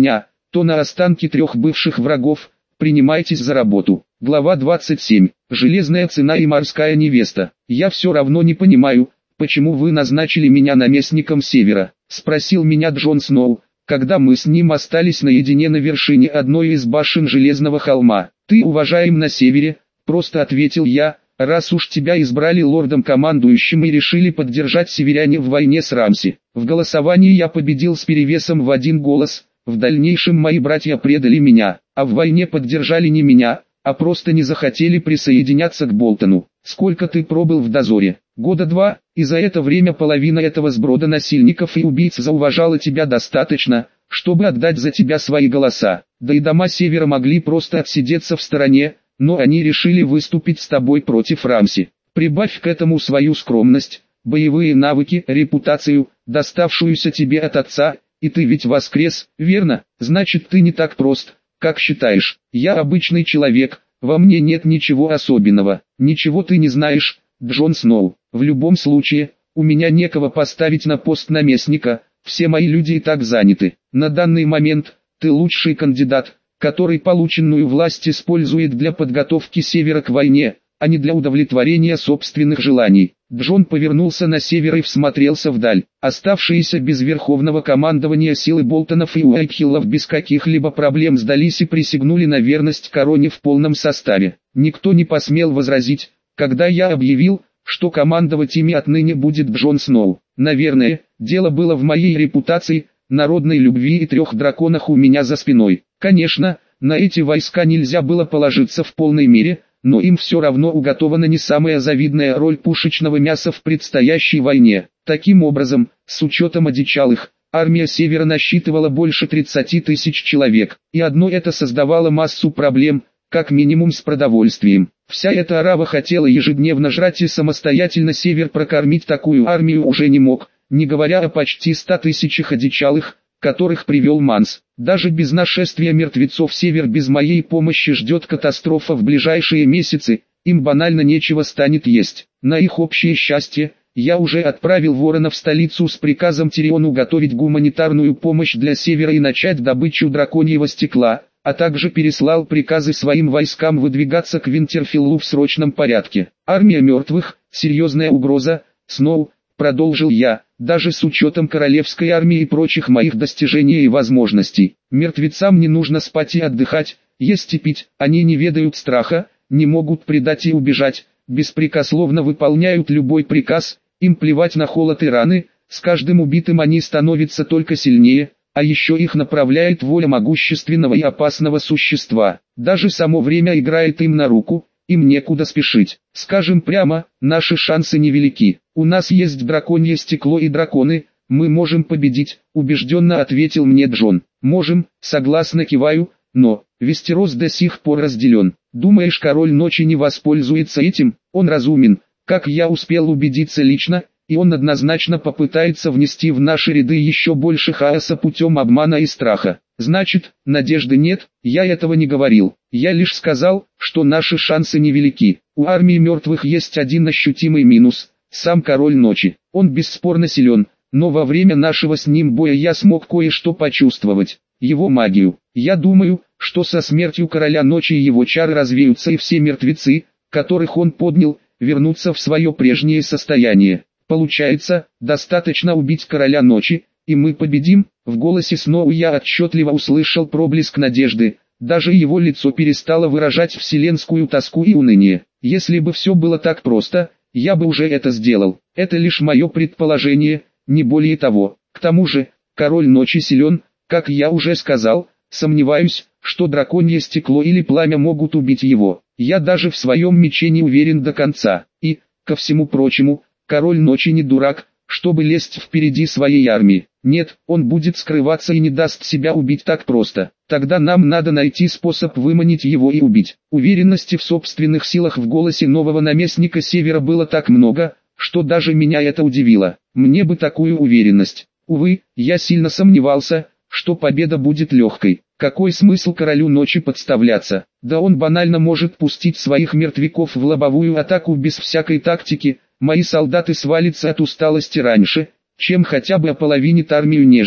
то на останки трех бывших врагов. Принимайтесь за работу. Глава двадцать семь. Железная цена и морская невеста. Я все равно не понимаю, почему вы назначили меня наместником Севера, спросил меня Джон Сноу, когда мы с ним остались наедине на вершине одной из башен Железного холма. Ты уважаем на Севере, просто ответил я, раз уж тебя избрали лордом-командующим и решили поддержать северяне в войне с Рамси. В голосовании я победил с перевесом в один голос. В дальнейшем мои братья предали меня, а в войне поддержали не меня, а просто не захотели присоединяться к Болтону. Сколько ты пробыл в дозоре? Года два, и за это время половина этого сброда насильников и убийц зауважала тебя достаточно, чтобы отдать за тебя свои голоса. Да и дома Севера могли просто отсидеться в стороне, но они решили выступить с тобой против Рамси. Прибавь к этому свою скромность, боевые навыки, репутацию, доставшуюся тебе от отца. И ты ведь воскрес, верно? Значит, ты не так прост, как считаешь. Я обычный человек, во мне нет ничего особенного. Ничего ты не знаешь, Джон Сноу. В любом случае, у меня некого поставить на пост наместника, все мои люди и так заняты. На данный момент, ты лучший кандидат, который полученную власть использует для подготовки Севера к войне, а не для удовлетворения собственных желаний. Джон повернулся на север и всмотрелся вдаль. Оставшиеся без верховного командования силы Болтонов и Уайтхиллов без каких-либо проблем сдались и присягнули на верность короне в полном составе. Никто не посмел возразить, когда я объявил, что командовать ими отныне будет Джон Сноу. Наверное, дело было в моей репутации, народной любви и трех драконах у меня за спиной. Конечно, на эти войска нельзя было положиться в полной мере, но им все равно уготована не самая завидная роль пушечного мяса в предстоящей войне. Таким образом, с учетом одичалых, армия Севера насчитывала больше тридцати тысяч человек, и одно это создавало массу проблем, как минимум с продовольствием. Вся эта арава хотела ежедневно жрать, и самостоятельно Север прокормить такую армию уже не мог, не говоря о почти ста тысячах одичалых, которых привел Манс. Даже без нашествия мертвецов Север без моей помощи ждет катастрофа в ближайшие месяцы, им банально нечего станет есть. На их общее счастье, я уже отправил Ворона в столицу с приказом Тириону готовить гуманитарную помощь для Севера и начать добычу драконьего стекла, а также переслал приказы своим войскам выдвигаться к Винтерфеллу в срочном порядке. Армия мертвых, серьезная угроза, Сноу, продолжил я, даже с учетом королевской армии и прочих моих достижений и возможностей. Мертвецам не нужно спать и отдыхать, есть и пить, они не ведают страха, не могут предать и убежать, беспрекословно выполняют любой приказ, им плевать на холод и раны, с каждым убитым они становятся только сильнее, а еще их направляет воля могущественного и опасного существа. Даже само время играет им на руку, им некуда спешить. Скажем прямо, наши шансы невелики. У нас есть драконье стекло и драконы, мы можем победить, убежденно ответил мне Джон. Можем, согласно киваю, но Вестерос до сих пор разделен. Думаешь, король ночи не воспользуется этим? Он разумен, как я успел убедиться лично, и он однозначно попытается внести в наши ряды еще больше хаоса путем обмана и страха. Значит, надежды нет, я этого не говорил. Я лишь сказал, что наши шансы невелики. У армии мертвых есть один ощутимый минус. Сам король ночи. Он бесспорно силен, но во время нашего с ним боя я смог кое-что почувствовать. Его магию. Я думаю, что со смертью короля ночи его чары развеются и все мертвецы, которых он поднял, вернутся в свое прежнее состояние. Получается, достаточно убить короля ночи, и мы победим. В голосе Сноу я отчетливо услышал проблеск надежды. Даже его лицо перестало выражать вселенскую тоску и уныние. Если бы все было так просто, я бы уже это сделал. Это лишь мое предположение, не более того. К тому же, король ночи силен, как я уже сказал, сомневаюсь, что драконье стекло или пламя могут убить его. Я даже в своем мече не уверен до конца. И, ко всему прочему, король ночи не дурак, чтобы лезть впереди своей армии. Нет, он будет скрываться и не даст себя убить так просто. Тогда нам надо найти способ выманить его и убить. Уверенности в собственных силах в голосе нового наместника Севера было так много, что даже меня это удивило. Мне бы такую уверенность. Увы, я сильно сомневался, что победа будет легкой. Какой смысл королю ночи подставляться? Да он банально может пустить своих мертвяков в лобовую атаку без всякой тактики. Мои солдаты свалятся от усталости раньше, чем хотя бы ополовинит армию нежити.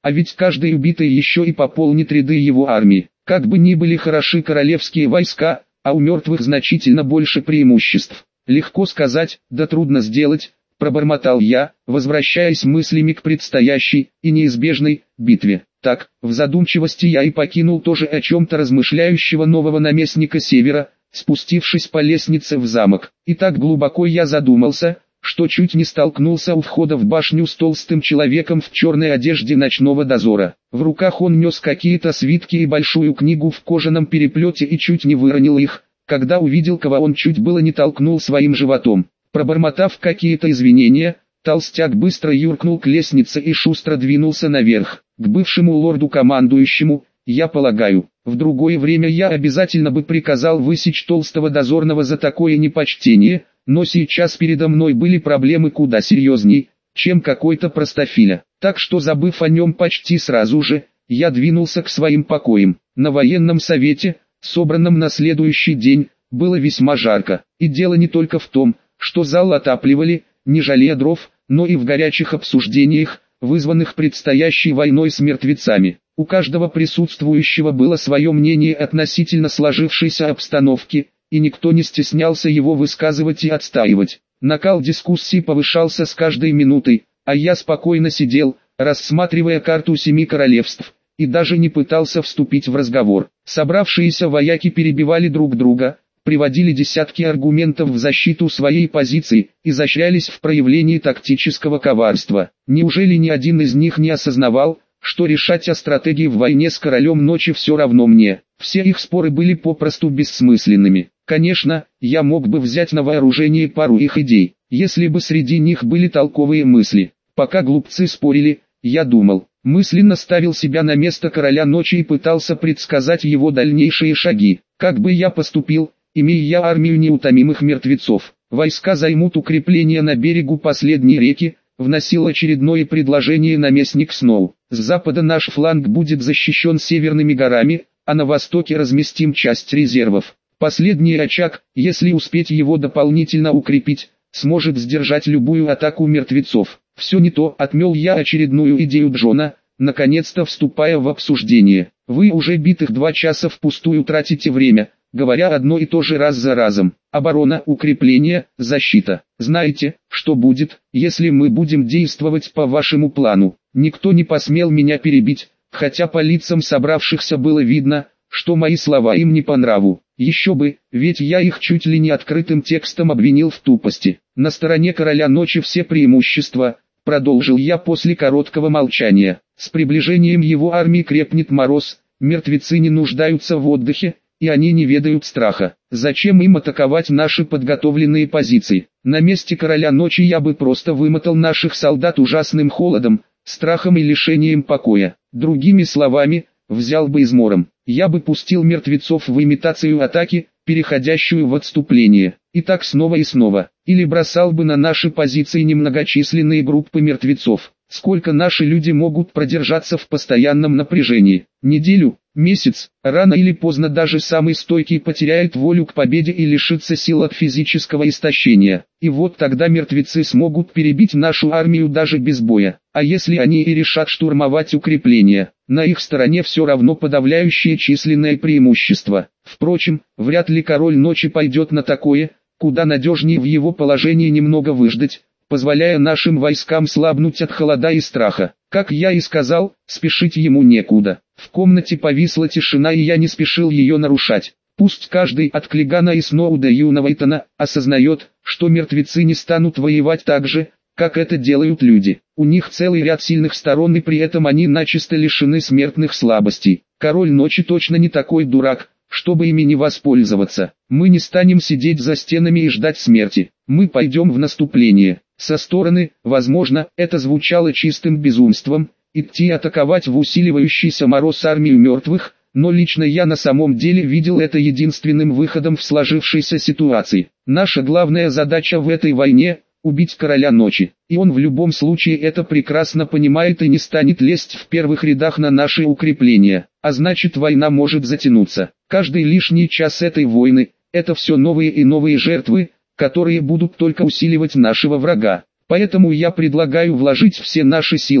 а ведь каждый убитый еще и пополнит ряды его армии. Как бы ни были хороши королевские войска, а у мертвых значительно больше преимуществ. Легко сказать, да трудно сделать, пробормотал я, возвращаясь мыслями к предстоящей и неизбежной битве. Так, в задумчивости я и покинул тоже о чем-то размышляющего нового наместника Севера, спустившись по лестнице в замок. И так глубоко я задумался, что чуть не столкнулся у входа в башню с толстым человеком в черной одежде ночного дозора. В руках он нес какие-то свитки и большую книгу в кожаном переплете и чуть не выронил их, когда увидел кого он чуть было не толкнул своим животом. Пробормотав какие-то извинения, толстяк быстро юркнул к лестнице и шустро двинулся наверх, к бывшему лорду-командующему. Я полагаю, в другое время я обязательно бы приказал высечь толстого дозорного за такое непочтение, но сейчас передо мной были проблемы куда серьезней, чем какой-то простофиля. Так что, забыв о нем почти сразу же, я двинулся к своим покоям. На военном совете, собранном на следующий день, было весьма жарко. И дело не только в том, что зал отапливали, не жалея дров, но и в горячих обсуждениях, вызванных предстоящей войной с мертвецами. У каждого присутствующего было свое мнение относительно сложившейся обстановки, и никто не стеснялся его высказывать и отстаивать. Накал дискуссий повышался с каждой минутой, а я спокойно сидел, рассматривая карту семи королевств, и даже не пытался вступить в разговор. Собравшиеся вояки перебивали друг друга, приводили десятки аргументов в защиту своей позиции, изощрялись в проявлении тактического коварства. Неужели ни один из них не осознавал, что решать о стратегии в войне с королем ночи все равно мне? Все их споры были попросту бессмысленными. Конечно, я мог бы взять на вооружение пару их идей, если бы среди них были толковые мысли. Пока глупцы спорили, я думал, мысленно ставил себя на место короля ночи и пытался предсказать его дальнейшие шаги. Как бы я поступил, имея я армию неутомимых мертвецов? Войска займут укрепления на берегу последней реки, вносил очередное предложение наместник Сноу. С запада наш фланг будет защищен северными горами, а на востоке разместим часть резервов. Последний очаг, если успеть его дополнительно укрепить, сможет сдержать любую атаку мертвецов. Все не то, отмел я очередную идею Джона, наконец-то вступая в обсуждение. Вы уже битых два часа впустую тратите время, говоря одно и то же раз за разом. Оборона, укрепление, защита. Знаете, что будет, если мы будем действовать по вашему плану? Никто не посмел меня перебить, хотя по лицам собравшихся было видно, что мои слова им не по нраву. Еще бы, ведь я их чуть ли не открытым текстом обвинил в тупости. На стороне короля ночи все преимущества, продолжил я после короткого молчания. С приближением его армии крепнет мороз, мертвецы не нуждаются в отдыхе, и они не ведают страха. Зачем им атаковать наши подготовленные позиции? На месте короля ночи я бы просто вымотал наших солдат ужасным холодом, страхом и лишением покоя. Другими словами, взял бы измором. Я бы пустил мертвецов в имитацию атаки, переходящую в отступление. И так снова и снова. Или бросал бы на наши позиции немногочисленные группы мертвецов. Сколько наши люди могут продержаться в постоянном напряжении? Неделю? Месяц? Рано или поздно даже самый стойкий потеряет волю к победе и лишится сил от физического истощения. И вот тогда мертвецы смогут перебить нашу армию даже без боя. А если они и решат штурмовать укрепления, на их стороне все равно подавляющее численное преимущество. Впрочем, вряд ли король ночи пойдет на такое, куда надежнее в его положении немного выждать, позволяя нашим войскам слабнуть от холода и страха. Как я и сказал, спешить ему некуда. В комнате повисла тишина, и я не спешил ее нарушать. Пусть каждый от Клигана и Сноу до юного Итана осознает, что мертвецы не станут воевать так же, как это делают люди. У них целый ряд сильных сторон, и при этом они начисто лишены смертных слабостей. Король ночи точно не такой дурак, чтобы ими не воспользоваться. Мы не станем сидеть за стенами и ждать смерти. Мы пойдем в наступление. Со стороны, возможно, это звучало чистым безумством, идти атаковать в усиливающийся мороз армию мертвых, но лично я на самом деле видел это единственным выходом в сложившейся ситуации. Наша главная задача в этой войне – убить короля ночи, и он в любом случае это прекрасно понимает и не станет лезть в первых рядах на наши укрепления, а значит война может затянуться. Каждый лишний час этой войны – это все новые и новые жертвы, которые будут только усиливать нашего врага. Поэтому я предлагаю вложить все наши силы,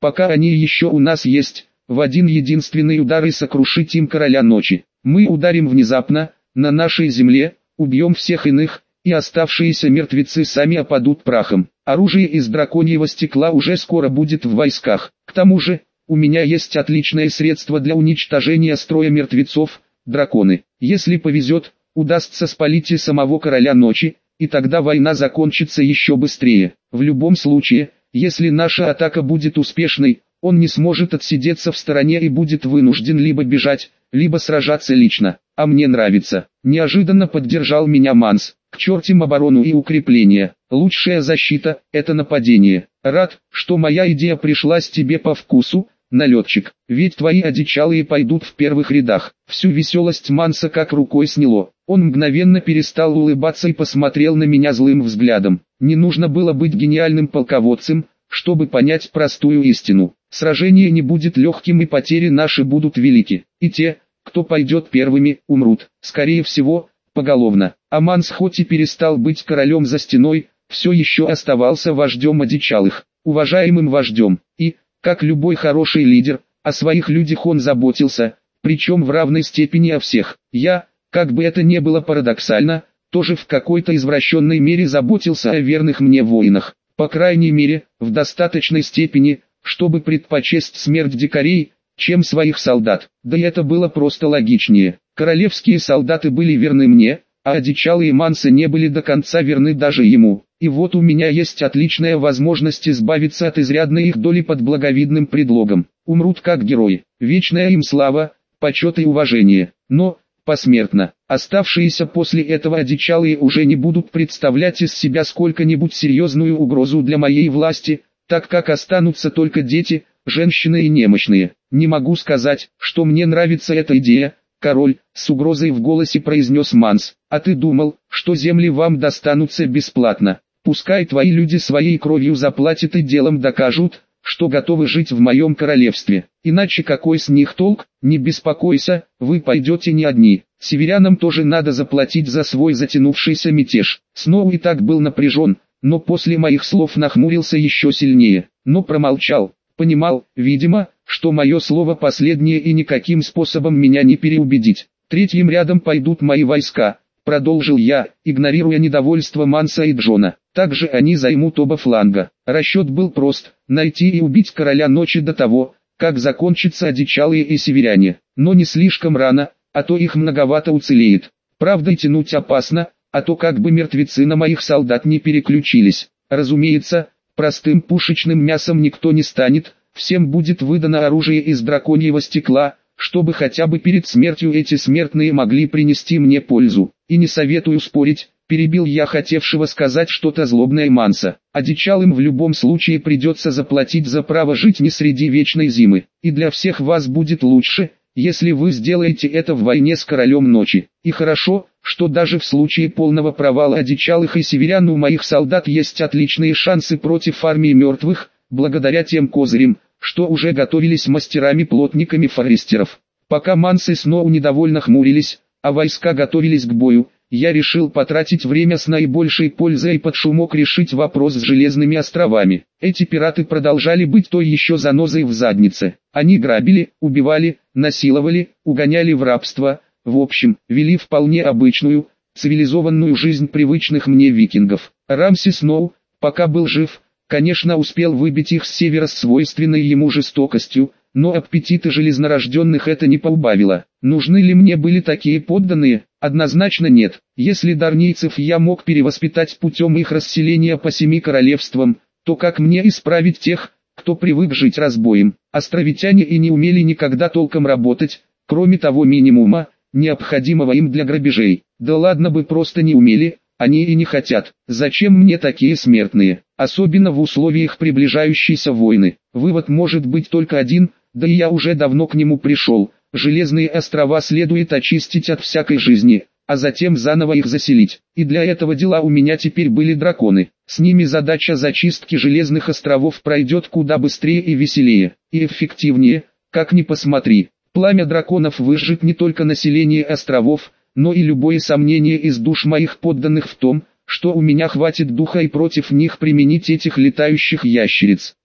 пока они еще у нас есть, в один единственный удар и сокрушить им короля ночи. Мы ударим внезапно, на нашей земле, убьем всех иных, и оставшиеся мертвецы сами опадут прахом. Оружие из драконьего стекла уже скоро будет в войсках. К тому же, у меня есть отличное средство для уничтожения строя мертвецов – драконы. Если повезет, удастся спалить и самого короля ночи, и тогда война закончится еще быстрее. В любом случае, если наша атака будет успешной, он не сможет отсидеться в стороне и будет вынужден либо бежать, либо сражаться лично. А мне нравится. Неожиданно поддержал меня Манс. К чертям оборону и укрепление. Лучшая защита – это нападение. Рад, что моя идея пришлась тебе по вкусу, налетчик. Ведь твои одичалые пойдут в первых рядах. Всю веселость Манса как рукой сняло. Он мгновенно перестал улыбаться и посмотрел на меня злым взглядом. Не нужно было быть гениальным полководцем, чтобы понять простую истину. Сражение не будет легким и потери наши будут велики. И те, кто пойдет первыми, умрут. Скорее всего, поголовно. А Манс хоть и перестал быть королем за стеной, все еще оставался вождем одичалых, уважаемым вождем. И, как любой хороший лидер, о своих людях он заботился, причем в равной степени о всех. Я, как бы это ни было парадоксально, тоже в какой-то извращенной мере заботился о верных мне воинах. По крайней мере, в достаточной степени, чтобы предпочесть смерть дикарей, чем своих солдат. Да и это было просто логичнее. Королевские солдаты были верны мне, а одичалые мансы не были до конца верны даже ему. И вот у меня есть отличная возможность избавиться от изрядной их доли под благовидным предлогом. Умрут как герои. Вечная им слава, почет и уважение. Но, посмертно, оставшиеся после этого одичалые уже не будут представлять из себя сколько-нибудь серьезную угрозу для моей власти, так как останутся только дети, женщины и немощные. Не могу сказать, что мне нравится эта идея, король, с угрозой в голосе произнес Манс. А ты думал, что земли вам достанутся бесплатно? Пускай твои люди своей кровью заплатят и делом докажут, что готовы жить в моем королевстве. Иначе какой с них толк? Не беспокойся, вы пойдете не одни. Северянам тоже надо заплатить за свой затянувшийся мятеж. Сноу и так был напряжен, но после моих слов нахмурился еще сильнее. Но промолчал. Понимал, видимо, что мое слово последнее и никаким способом меня не переубедить. Третьим рядом пойдут мои войска, продолжил я, игнорируя недовольство Манса и Джона. Также они займут оба фланга. Расчет был прост – найти и убить короля ночи до того, как закончатся одичалые и северяне. Но не слишком рано, а то их многовато уцелеет. Правда и тянуть опасно, а то как бы мертвецы на моих солдат не переключились. Разумеется, простым пушечным мясом никто не станет, всем будет выдано оружие из драконьего стекла, чтобы хотя бы перед смертью эти смертные могли принести мне пользу. И не советую спорить, перебил я хотевшего сказать что-то злобное Манса. Одичалым в любом случае придется заплатить за право жить не среди вечной зимы. И для всех вас будет лучше, если вы сделаете это в войне с королем ночи. И хорошо, что даже в случае полного провала одичалых и северян у моих солдат есть отличные шансы против армии мертвых, благодаря тем козырям, что уже готовились мастерами-плотниками форестеров. Пока Манс и Сноу недовольно хмурились, а войска готовились к бою, я решил потратить время с наибольшей пользой и под шумок решить вопрос с Железными островами. Эти пираты продолжали быть той еще занозой в заднице. Они грабили, убивали, насиловали, угоняли в рабство, в общем, вели вполне обычную, цивилизованную жизнь привычных мне викингов. Рамси Сноу, пока был жив, конечно успел выбить их с севера с свойственной ему жестокостью, но аппетиты железнорожденных это не поубавило. Нужны ли мне были такие подданные? Однозначно нет. Если дарнийцев я мог перевоспитать путем их расселения по семи королевствам, то как мне исправить тех, кто привык жить разбоем? Островитяне и не умели никогда толком работать, кроме того минимума, необходимого им для грабежей. Да ладно бы просто не умели, они и не хотят. Зачем мне такие смертные? Особенно в условиях приближающейся войны. Вывод может быть только один, да и я уже давно к нему пришел. Железные острова следует очистить от всякой жизни, а затем заново их заселить. И для этого дела у меня теперь были драконы. С ними задача зачистки Железных островов пройдет куда быстрее и веселее, и эффективнее, как ни посмотри. Пламя драконов выжжет не только население островов, но и любое сомнение из душ моих подданных в том, что у меня хватит духа и против них применить этих летающих ящериц.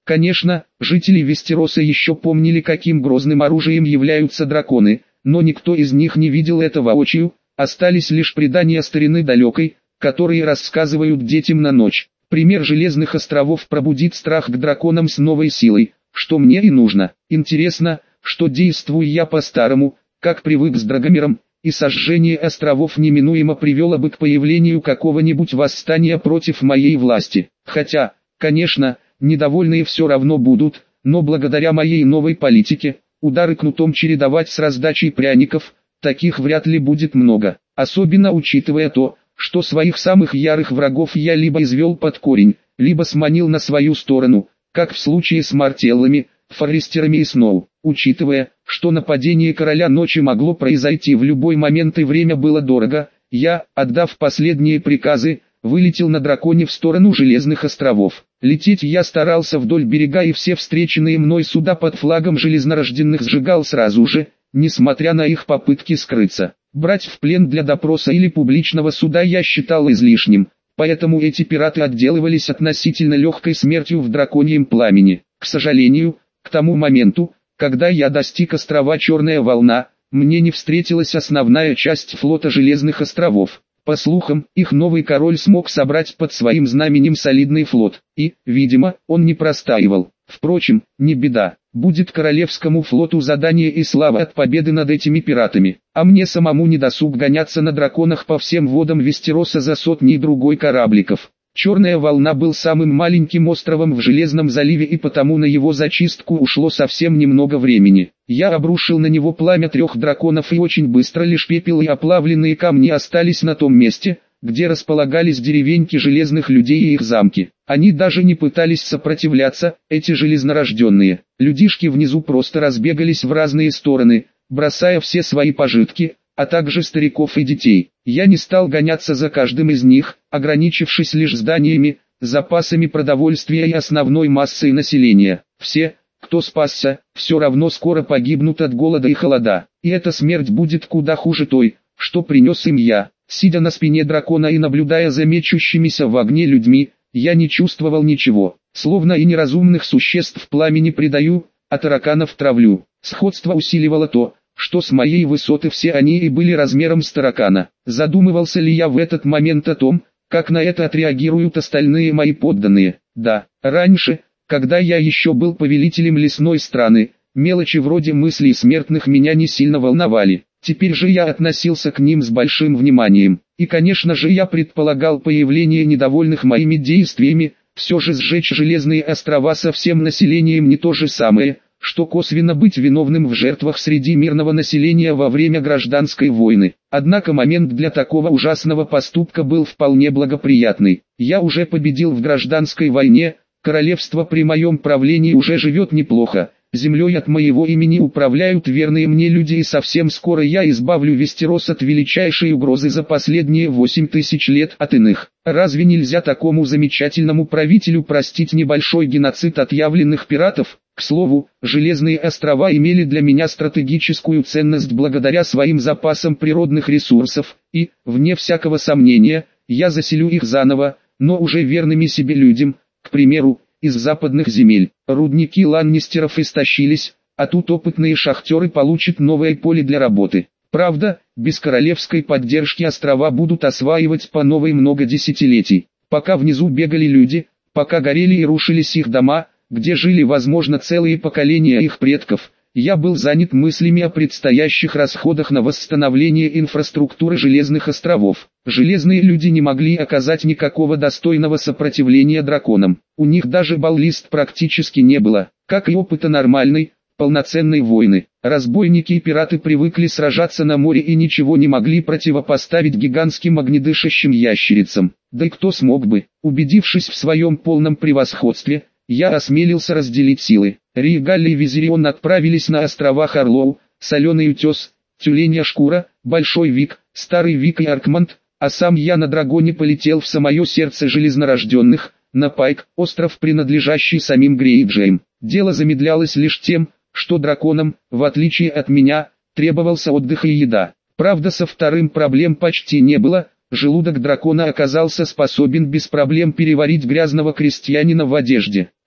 Конечно, жители Вестероса еще помнили, каким грозным оружием являются драконы, но никто из них не видел это воочию, остались лишь предания старины далекой, которые рассказывают детям на ночь. Пример Железных островов пробудит страх к драконам с новой силой, что мне и нужно. Интересно, что действую я по-старому, как привык с Драгомиром, и сожжение островов неминуемо привело бы к появлению какого-нибудь восстания против моей власти. Хотя, конечно, недовольные все равно будут, но благодаря моей новой политике, удары кнутом чередовать с раздачей пряников, таких вряд ли будет много. Особенно учитывая то, что своих самых ярых врагов я либо извел под корень, либо сманил на свою сторону, как в случае с Мартеллами, Форестерами и Сноу. Учитывая, что нападение Короля Ночи могло произойти в любой момент и время было дорого, я, отдав последние приказы, вылетел на драконе в сторону Железных островов. Лететь я старался вдоль берега, и все встреченные мной суда под флагом железнорожденных сжигал сразу же, несмотря на их попытки скрыться. Брать в плен для допроса или публичного суда я считал излишним, поэтому эти пираты отделывались относительно легкой смертью в драконьем пламени. К сожалению, к тому моменту, когда я достиг острова Черная Волна, мне не встретилась основная часть флота Железных островов. По слухам, их новый король смог собрать под своим знаменем солидный флот, и, видимо, он не простаивал. Впрочем, не беда, будет королевскому флоту задание и слава от победы над этими пиратами, а мне самому не досуг гоняться на драконах по всем водам Вестероса за сотней другой корабликов. Черная Волна был самым маленьким островом в Железном заливе, и потому на его зачистку ушло совсем немного времени. Я обрушил на него пламя трех драконов, и очень быстро лишь пепел и оплавленные камни остались на том месте, где располагались деревеньки железных людей и их замки. Они даже не пытались сопротивляться, эти железнорожденные. Людишки внизу просто разбегались в разные стороны, бросая все свои пожитки, а также стариков и детей. Я не стал гоняться за каждым из них, ограничившись лишь зданиями, запасами продовольствия и основной массой населения. Все, кто спасся, все равно скоро погибнут от голода и холода, и эта смерть будет куда хуже той, что принес им я. Сидя на спине дракона и наблюдая за мечущимися в огне людьми, я не чувствовал ничего, словно и неразумных существ пламени предаю, а тараканов травлю. Сходство усиливало то, что с моей высоты все они и были размером с таракана. Задумывался ли я в этот момент о том, как на это отреагируют остальные мои подданные? Да, раньше, когда я еще был повелителем лесной страны, мелочи вроде мыслей смертных меня не сильно волновали. Теперь же я относился к ним с большим вниманием. И конечно же я предполагал появление недовольных моими действиями. Все же сжечь Железные острова со всем населением не то же самое, что косвенно быть виновным в жертвах среди мирного населения во время гражданской войны. Однако момент для такого ужасного поступка был вполне благоприятный. Я уже победил в гражданской войне, королевство при моем правлении уже живет неплохо, землей от моего имени управляют верные мне люди, и совсем скоро я избавлю Вестерос от величайшей угрозы за последние восемь тысяч лет от иных. Разве нельзя такому замечательному правителю простить небольшой геноцид отъявленных пиратов? К слову, Железные острова имели для меня стратегическую ценность благодаря своим запасам природных ресурсов, и, вне всякого сомнения, я заселю их заново, но уже верными себе людям, к примеру, из западных земель. Рудники ланнистеров истощились, а тут опытные шахтеры получат новое поле для работы. Правда, без королевской поддержки острова будут осваивать по новой много десятилетий. Пока внизу бегали люди, пока горели и рушились их дома, где жили возможно целые поколения их предков, я был занят мыслями о предстоящих расходах на восстановление инфраструктуры Железных островов. Железные люди не могли оказать никакого достойного сопротивления драконам. У них даже баллист практически не было, как и опыта нормальной, полноценной войны. Разбойники и пираты привыкли сражаться на море и ничего не могли противопоставить гигантским огнедышащим ящерицам. Да и кто смог бы? Убедившись в своем полном превосходстве, я осмелился разделить силы. Ригалли и Визирион отправились на острова Харлоу, Соленый Утес, Тюленья Шкура, Большой Вик, Старый Вик и Аркмонт, а сам я на драконе полетел в самое сердце железнорожденных, на Пайк, остров, принадлежащий самим Грейджеям. Дело замедлялось лишь тем, что драконам, в отличие от меня, требовался отдых и еда. Правда, со вторым проблем почти не было. Желудок дракона оказался способен без проблем переварить грязного крестьянина в одежде.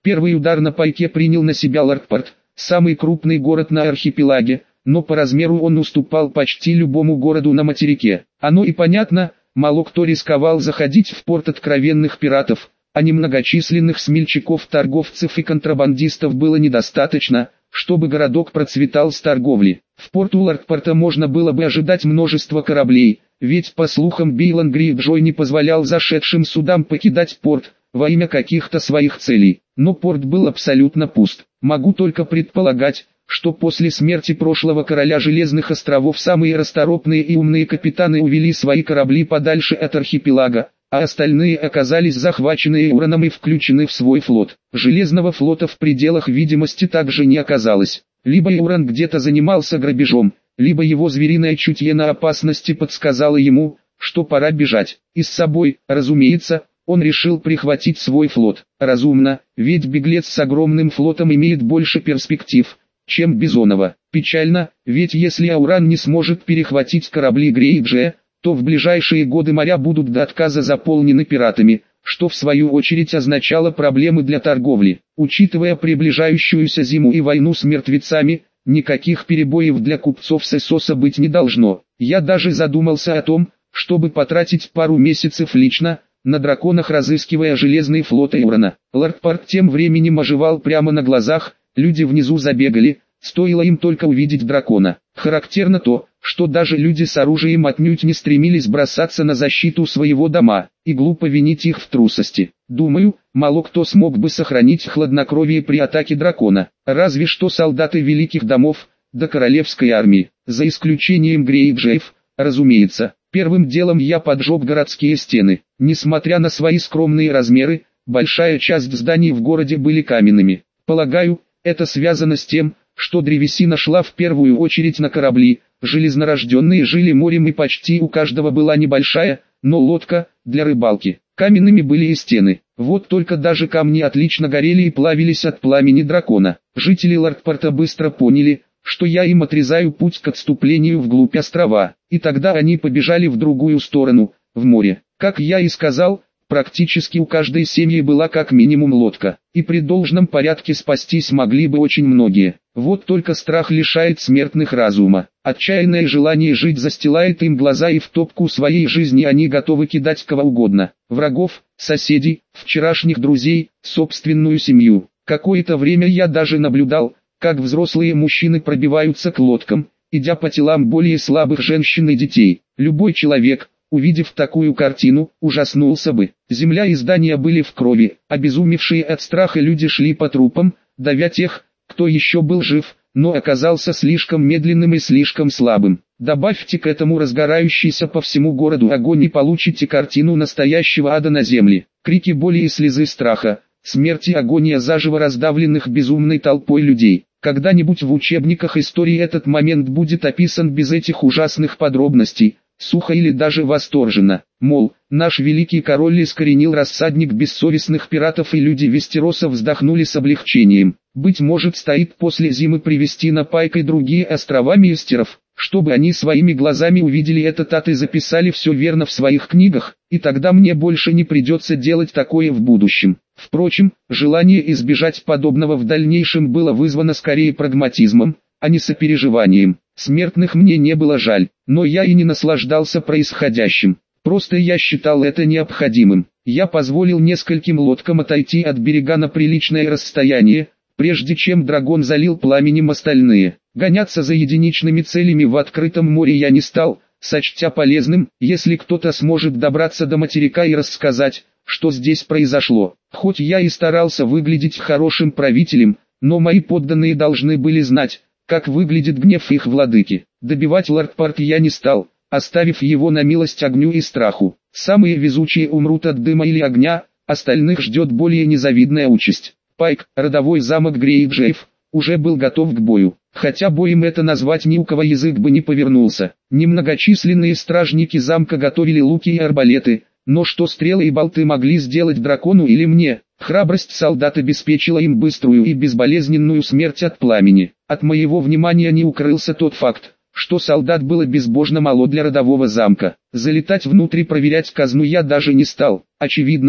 Первый удар на пайке принял на себя Ларкпорт, самый крупный город на архипелаге, но по размеру он уступал почти любому городу на материке. Оно и понятно, мало кто рисковал заходить в порт откровенных пиратов, а немногочисленных смельчаков-торговцев и контрабандистов было недостаточно, чтобы городок процветал с торговли. В порту Ларкпорта можно было бы ожидать множество кораблей, ведь по слухам Бейлон Грейджой не позволял зашедшим судам покидать порт, во имя каких-то своих целей. Но порт был абсолютно пуст. Могу только предполагать, что после смерти прошлого короля Железных островов самые расторопные и умные капитаны увели свои корабли подальше от архипелага, а остальные оказались захвачены Эуроном и включены в свой флот. Железного флота в пределах видимости также не оказалось. Либо Эурон где-то занимался грабежом, либо его звериное чутье на опасности подсказало ему, что пора бежать. И с собой, разумеется, он решил прихватить свой флот. Разумно, ведь беглец с огромным флотом имеет больше перспектив, чем Бизонова. Печально, ведь если Ауран не сможет перехватить корабли Грейджа, то в ближайшие годы моря будут до отказа заполнены пиратами, что в свою очередь означало проблемы для торговли. Учитывая приближающуюся зиму и войну с мертвецами, никаких перебоев для купцов с Эссоса быть не должно. Я даже задумался о том, чтобы потратить пару месяцев лично на драконах, разыскивая железный флот Эурона. Ларкпорт тем временем оживал прямо на глазах, люди внизу забегали, стоило им только увидеть дракона. Характерно то, что даже люди с оружием отнюдь не стремились бросаться на защиту своего дома, и глупо винить их в трусости. Думаю, мало кто смог бы сохранить хладнокровие при атаке дракона, разве что солдаты великих домов, да королевской армии, за исключением Грейджеев, разумеется. Первым делом я поджег городские стены. Несмотря на свои скромные размеры, большая часть зданий в городе были каменными. Полагаю, это связано с тем, что древесина шла в первую очередь на корабли, железнорожденные жили морем и почти у каждого была небольшая, но лодка, для рыбалки. Каменными были и стены. Вот только даже камни отлично горели и плавились от пламени дракона. Жители Ларкпорта быстро поняли, что я им отрезаю путь к отступлению вглубь острова, и тогда они побежали в другую сторону, в море. Как я и сказал, практически у каждой семьи была как минимум лодка, и при должном порядке спастись могли бы очень многие. Вот только страх лишает смертных разума. Отчаянное желание жить застилает им глаза, и в топку своей жизни они готовы кидать кого угодно. Врагов, соседей, вчерашних друзей, собственную семью. Какое-то время я даже наблюдал, как взрослые мужчины пробиваются к лодкам, идя по телам более слабых женщин и детей. Любой человек, увидев такую картину, ужаснулся бы. Земля и здания были в крови, обезумевшие от страха люди шли по трупам, давя тех, кто еще был жив, но оказался слишком медленным и слишком слабым. Добавьте к этому разгорающийся по всему городу огонь и получите картину настоящего ада на земле. Крики боли и слезы страха, смерть и агония заживо раздавленных безумной толпой людей. Когда-нибудь в учебниках истории этот момент будет описан без этих ужасных подробностей, сухо или даже восторженно. Мол, наш великий король искоренил рассадник бессовестных пиратов, и люди Вестероса вздохнули с облегчением. Быть может, стоит после зимы привести на Пайк и другие острова Мистеров, чтобы они своими глазами увидели этот ад и записали все верно в своих книгах, и тогда мне больше не придется делать такое в будущем. Впрочем, желание избежать подобного в дальнейшем было вызвано скорее прагматизмом, а не сопереживанием. Смертных мне не было жаль, но я и не наслаждался происходящим. Просто я считал это необходимым. Я позволил нескольким лодкам отойти от берега на приличное расстояние, прежде чем дракон залил пламенем остальные. Гоняться за единичными целями в открытом море я не стал, сочтя полезным, если кто-то сможет добраться до материка и рассказать, что здесь произошло. Хоть я и старался выглядеть хорошим правителем, но мои подданные должны были знать, как выглядит гнев их владыки. Добивать Ларкпорт я не стал, оставив его на милость огню и страху. Самые везучие умрут от дыма или огня, остальных ждет более незавидная участь. Пайк, родовой замок Грейджеев, уже был готов к бою, хотя боем это назвать ни у кого язык бы не повернулся. Немногочисленные стражники замка готовили луки и арбалеты, но что стрелы и болты могли сделать дракону или мне? Храбрость солдат обеспечила им быструю и безболезненную смерть от пламени. От моего внимания не укрылся тот факт, что солдат было безбожно мало для родового замка. Залетать внутрь и проверять казну я даже не стал. Очевидно,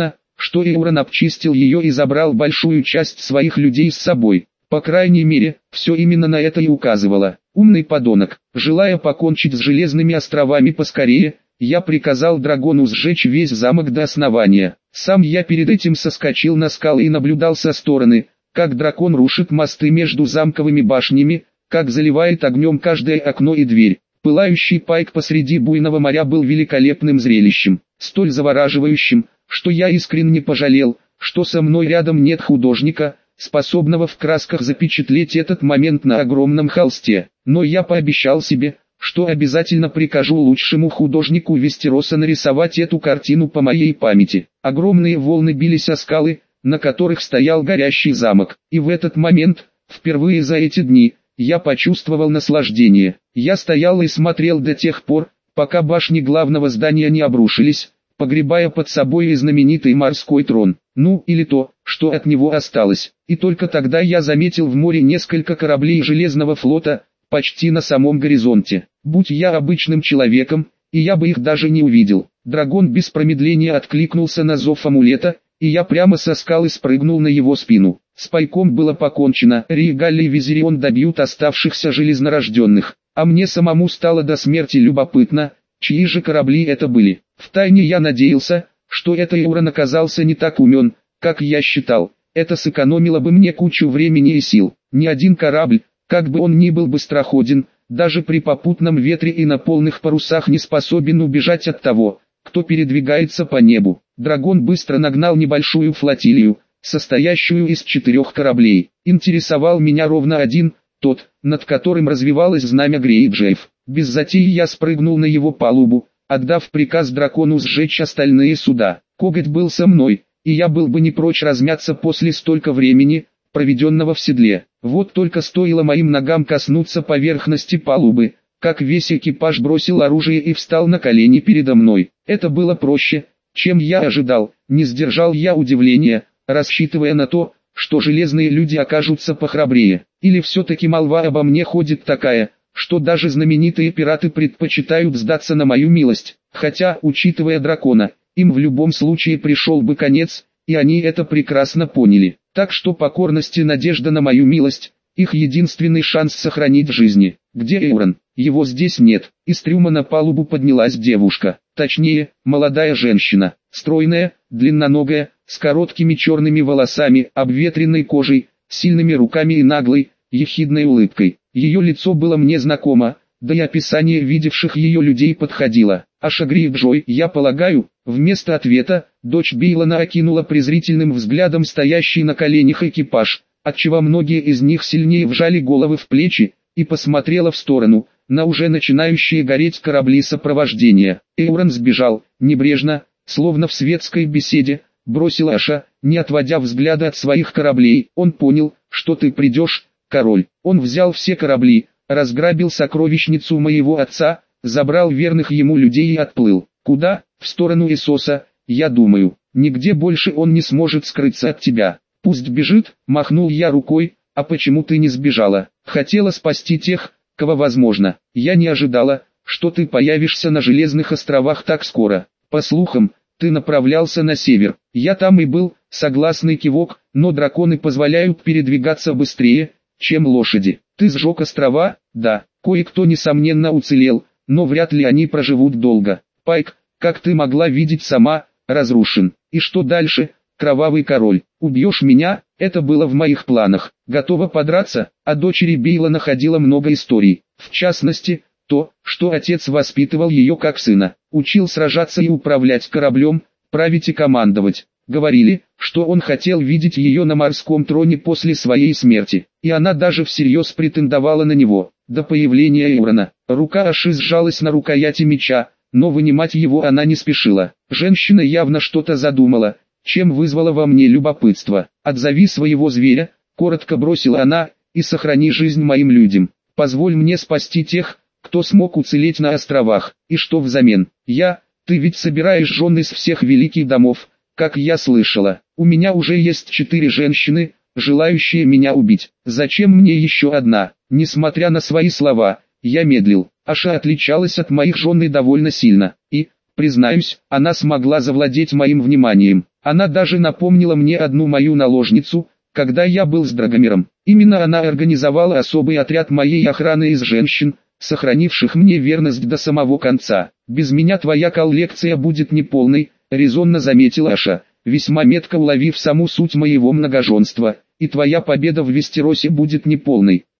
что Эурон обчистил ее и забрал большую часть своих людей с собой. По крайней мере, все именно на это и указывало. Умный подонок. Желая покончить с Железными островами поскорее, я приказал дракону сжечь весь замок до основания. Сам я перед этим соскочил на скалы и наблюдал со стороны, как дракон рушит мосты между замковыми башнями, как заливает огнем каждое окно и дверь. Пылающий пайк посреди буйного моря был великолепным зрелищем, столь завораживающим, что я искренне пожалел, что со мной рядом нет художника, способного в красках запечатлеть этот момент на огромном холсте. Но я пообещал себе, что обязательно прикажу лучшему художнику Вестероса нарисовать эту картину по моей памяти. Огромные волны бились о скалы, на которых стоял горящий замок, и в этот момент, впервые за эти дни, я почувствовал наслаждение. Я стоял и смотрел до тех пор, пока башни главного здания не обрушились, погребая под собой и знаменитый морской трон, ну или то, что от него осталось. И только тогда я заметил в море несколько кораблей Железного флота, почти на самом горизонте. Будь я обычным человеком, и я бы их даже не увидел. Дракон без промедления откликнулся на зов амулета, и я прямо со скалы спрыгнул на его спину. С пайком было покончено, Ригалли и Визерион добьют оставшихся железнорожденных, а мне самому стало до смерти любопытно, чьи же корабли это были. Втайне я надеялся, что это Эурон оказался не так умен, как я считал. Это сэкономило бы мне кучу времени и сил. Ни один корабль, как бы он ни был быстроходен, даже при попутном ветре и на полных парусах не способен убежать от того, кто передвигается по небу. Дракон быстро нагнал небольшую флотилию, состоящую из четырех кораблей. Интересовал меня ровно один, тот, над которым развивалось знамя Грейджейв. Без затеи я спрыгнул на его палубу, отдав приказ дракону сжечь остальные суда. Коготь был со мной, и я был бы не прочь размяться после столько времени, проведенного в седле. Вот только стоило моим ногам коснуться поверхности палубы, как весь экипаж бросил оружие и встал на колени передо мной. Это было проще, чем я ожидал. Не сдержал я удивления, рассчитывая на то, что железные люди окажутся похрабрее. Или все-таки молва обо мне ходит такая, что даже знаменитые пираты предпочитают сдаться на мою милость. Хотя, учитывая дракона, им в любом случае пришел бы конец, и они это прекрасно поняли. Так что покорность и надежда на мою милость – их единственный шанс сохранить жизни. Где Эурон? Его здесь нет. Из трюма на палубу поднялась девушка. Точнее, молодая женщина. Стройная, длинноногая, с короткими черными волосами, обветренной кожей, сильными руками и наглой, ехидной улыбкой. Ее лицо было мне знакомо, да и описание видевших ее людей подходило. «Аша Грейджой, я полагаю?» Вместо ответа, дочь Бейлона окинула презрительным взглядом стоящий на коленях экипаж, отчего многие из них сильнее вжали головы в плечи, и посмотрела в сторону, на уже начинающие гореть корабли сопровождения. Эурон сбежал, небрежно, словно в светской беседе, бросил Аша, не отводя взгляда от своих кораблей. Он понял, что ты придешь, король. Он взял все корабли, разграбил сокровищницу моего отца, забрал верных ему людей и отплыл. Куда? В сторону Эссоса, я думаю. Нигде больше он не сможет скрыться от тебя. Пусть бежит, махнул я рукой. А почему ты не сбежала? Хотела спасти тех, кого возможно. Я не ожидала, что ты появишься на Железных островах так скоро. По слухам, ты направлялся на север. Я там и был, согласный кивок, но драконы позволяют передвигаться быстрее, чем лошади. Ты сжег острова? Да. Кое-кто несомненно уцелел, но вряд ли они проживут долго. Пайк, как ты могла видеть сама, разрушен. И что дальше? Кровавый король. Убьешь меня? Это было в моих планах. Готова подраться? О дочери Бейлона ходило много историй. В частности, то, что отец воспитывал ее как сына. Учил сражаться и управлять кораблем, править и командовать. Говорили, что он хотел видеть ее на морском троне после своей смерти. И она даже всерьез претендовала на него. До появления Эурона. Рука Аши сжалась на рукояти меча, но вынимать его она не спешила. Женщина явно что-то задумала, чем вызвало во мне любопытство. «Отзови своего зверя», — коротко бросила она, — «и сохрани жизнь моим людям. Позволь мне спасти тех, кто смог уцелеть на островах. И что взамен? Я, ты ведь собираешь жен из всех великих домов, как я слышала. У меня уже есть четыре женщины, желающие меня убить. Зачем мне еще одна?» Несмотря на свои слова, я медлил. Аша отличалась от моих жен и довольно сильно, и, признаюсь, она смогла завладеть моим вниманием. Она даже напомнила мне одну мою наложницу, когда я был с Драгомиром. Именно она организовала особый отряд моей охраны из женщин, сохранивших мне верность до самого конца. Без меня твоя коллекция будет неполной, резонно заметила Аша, весьма метко уловив саму суть моего многоженства, и твоя победа в Вестеросе будет неполной.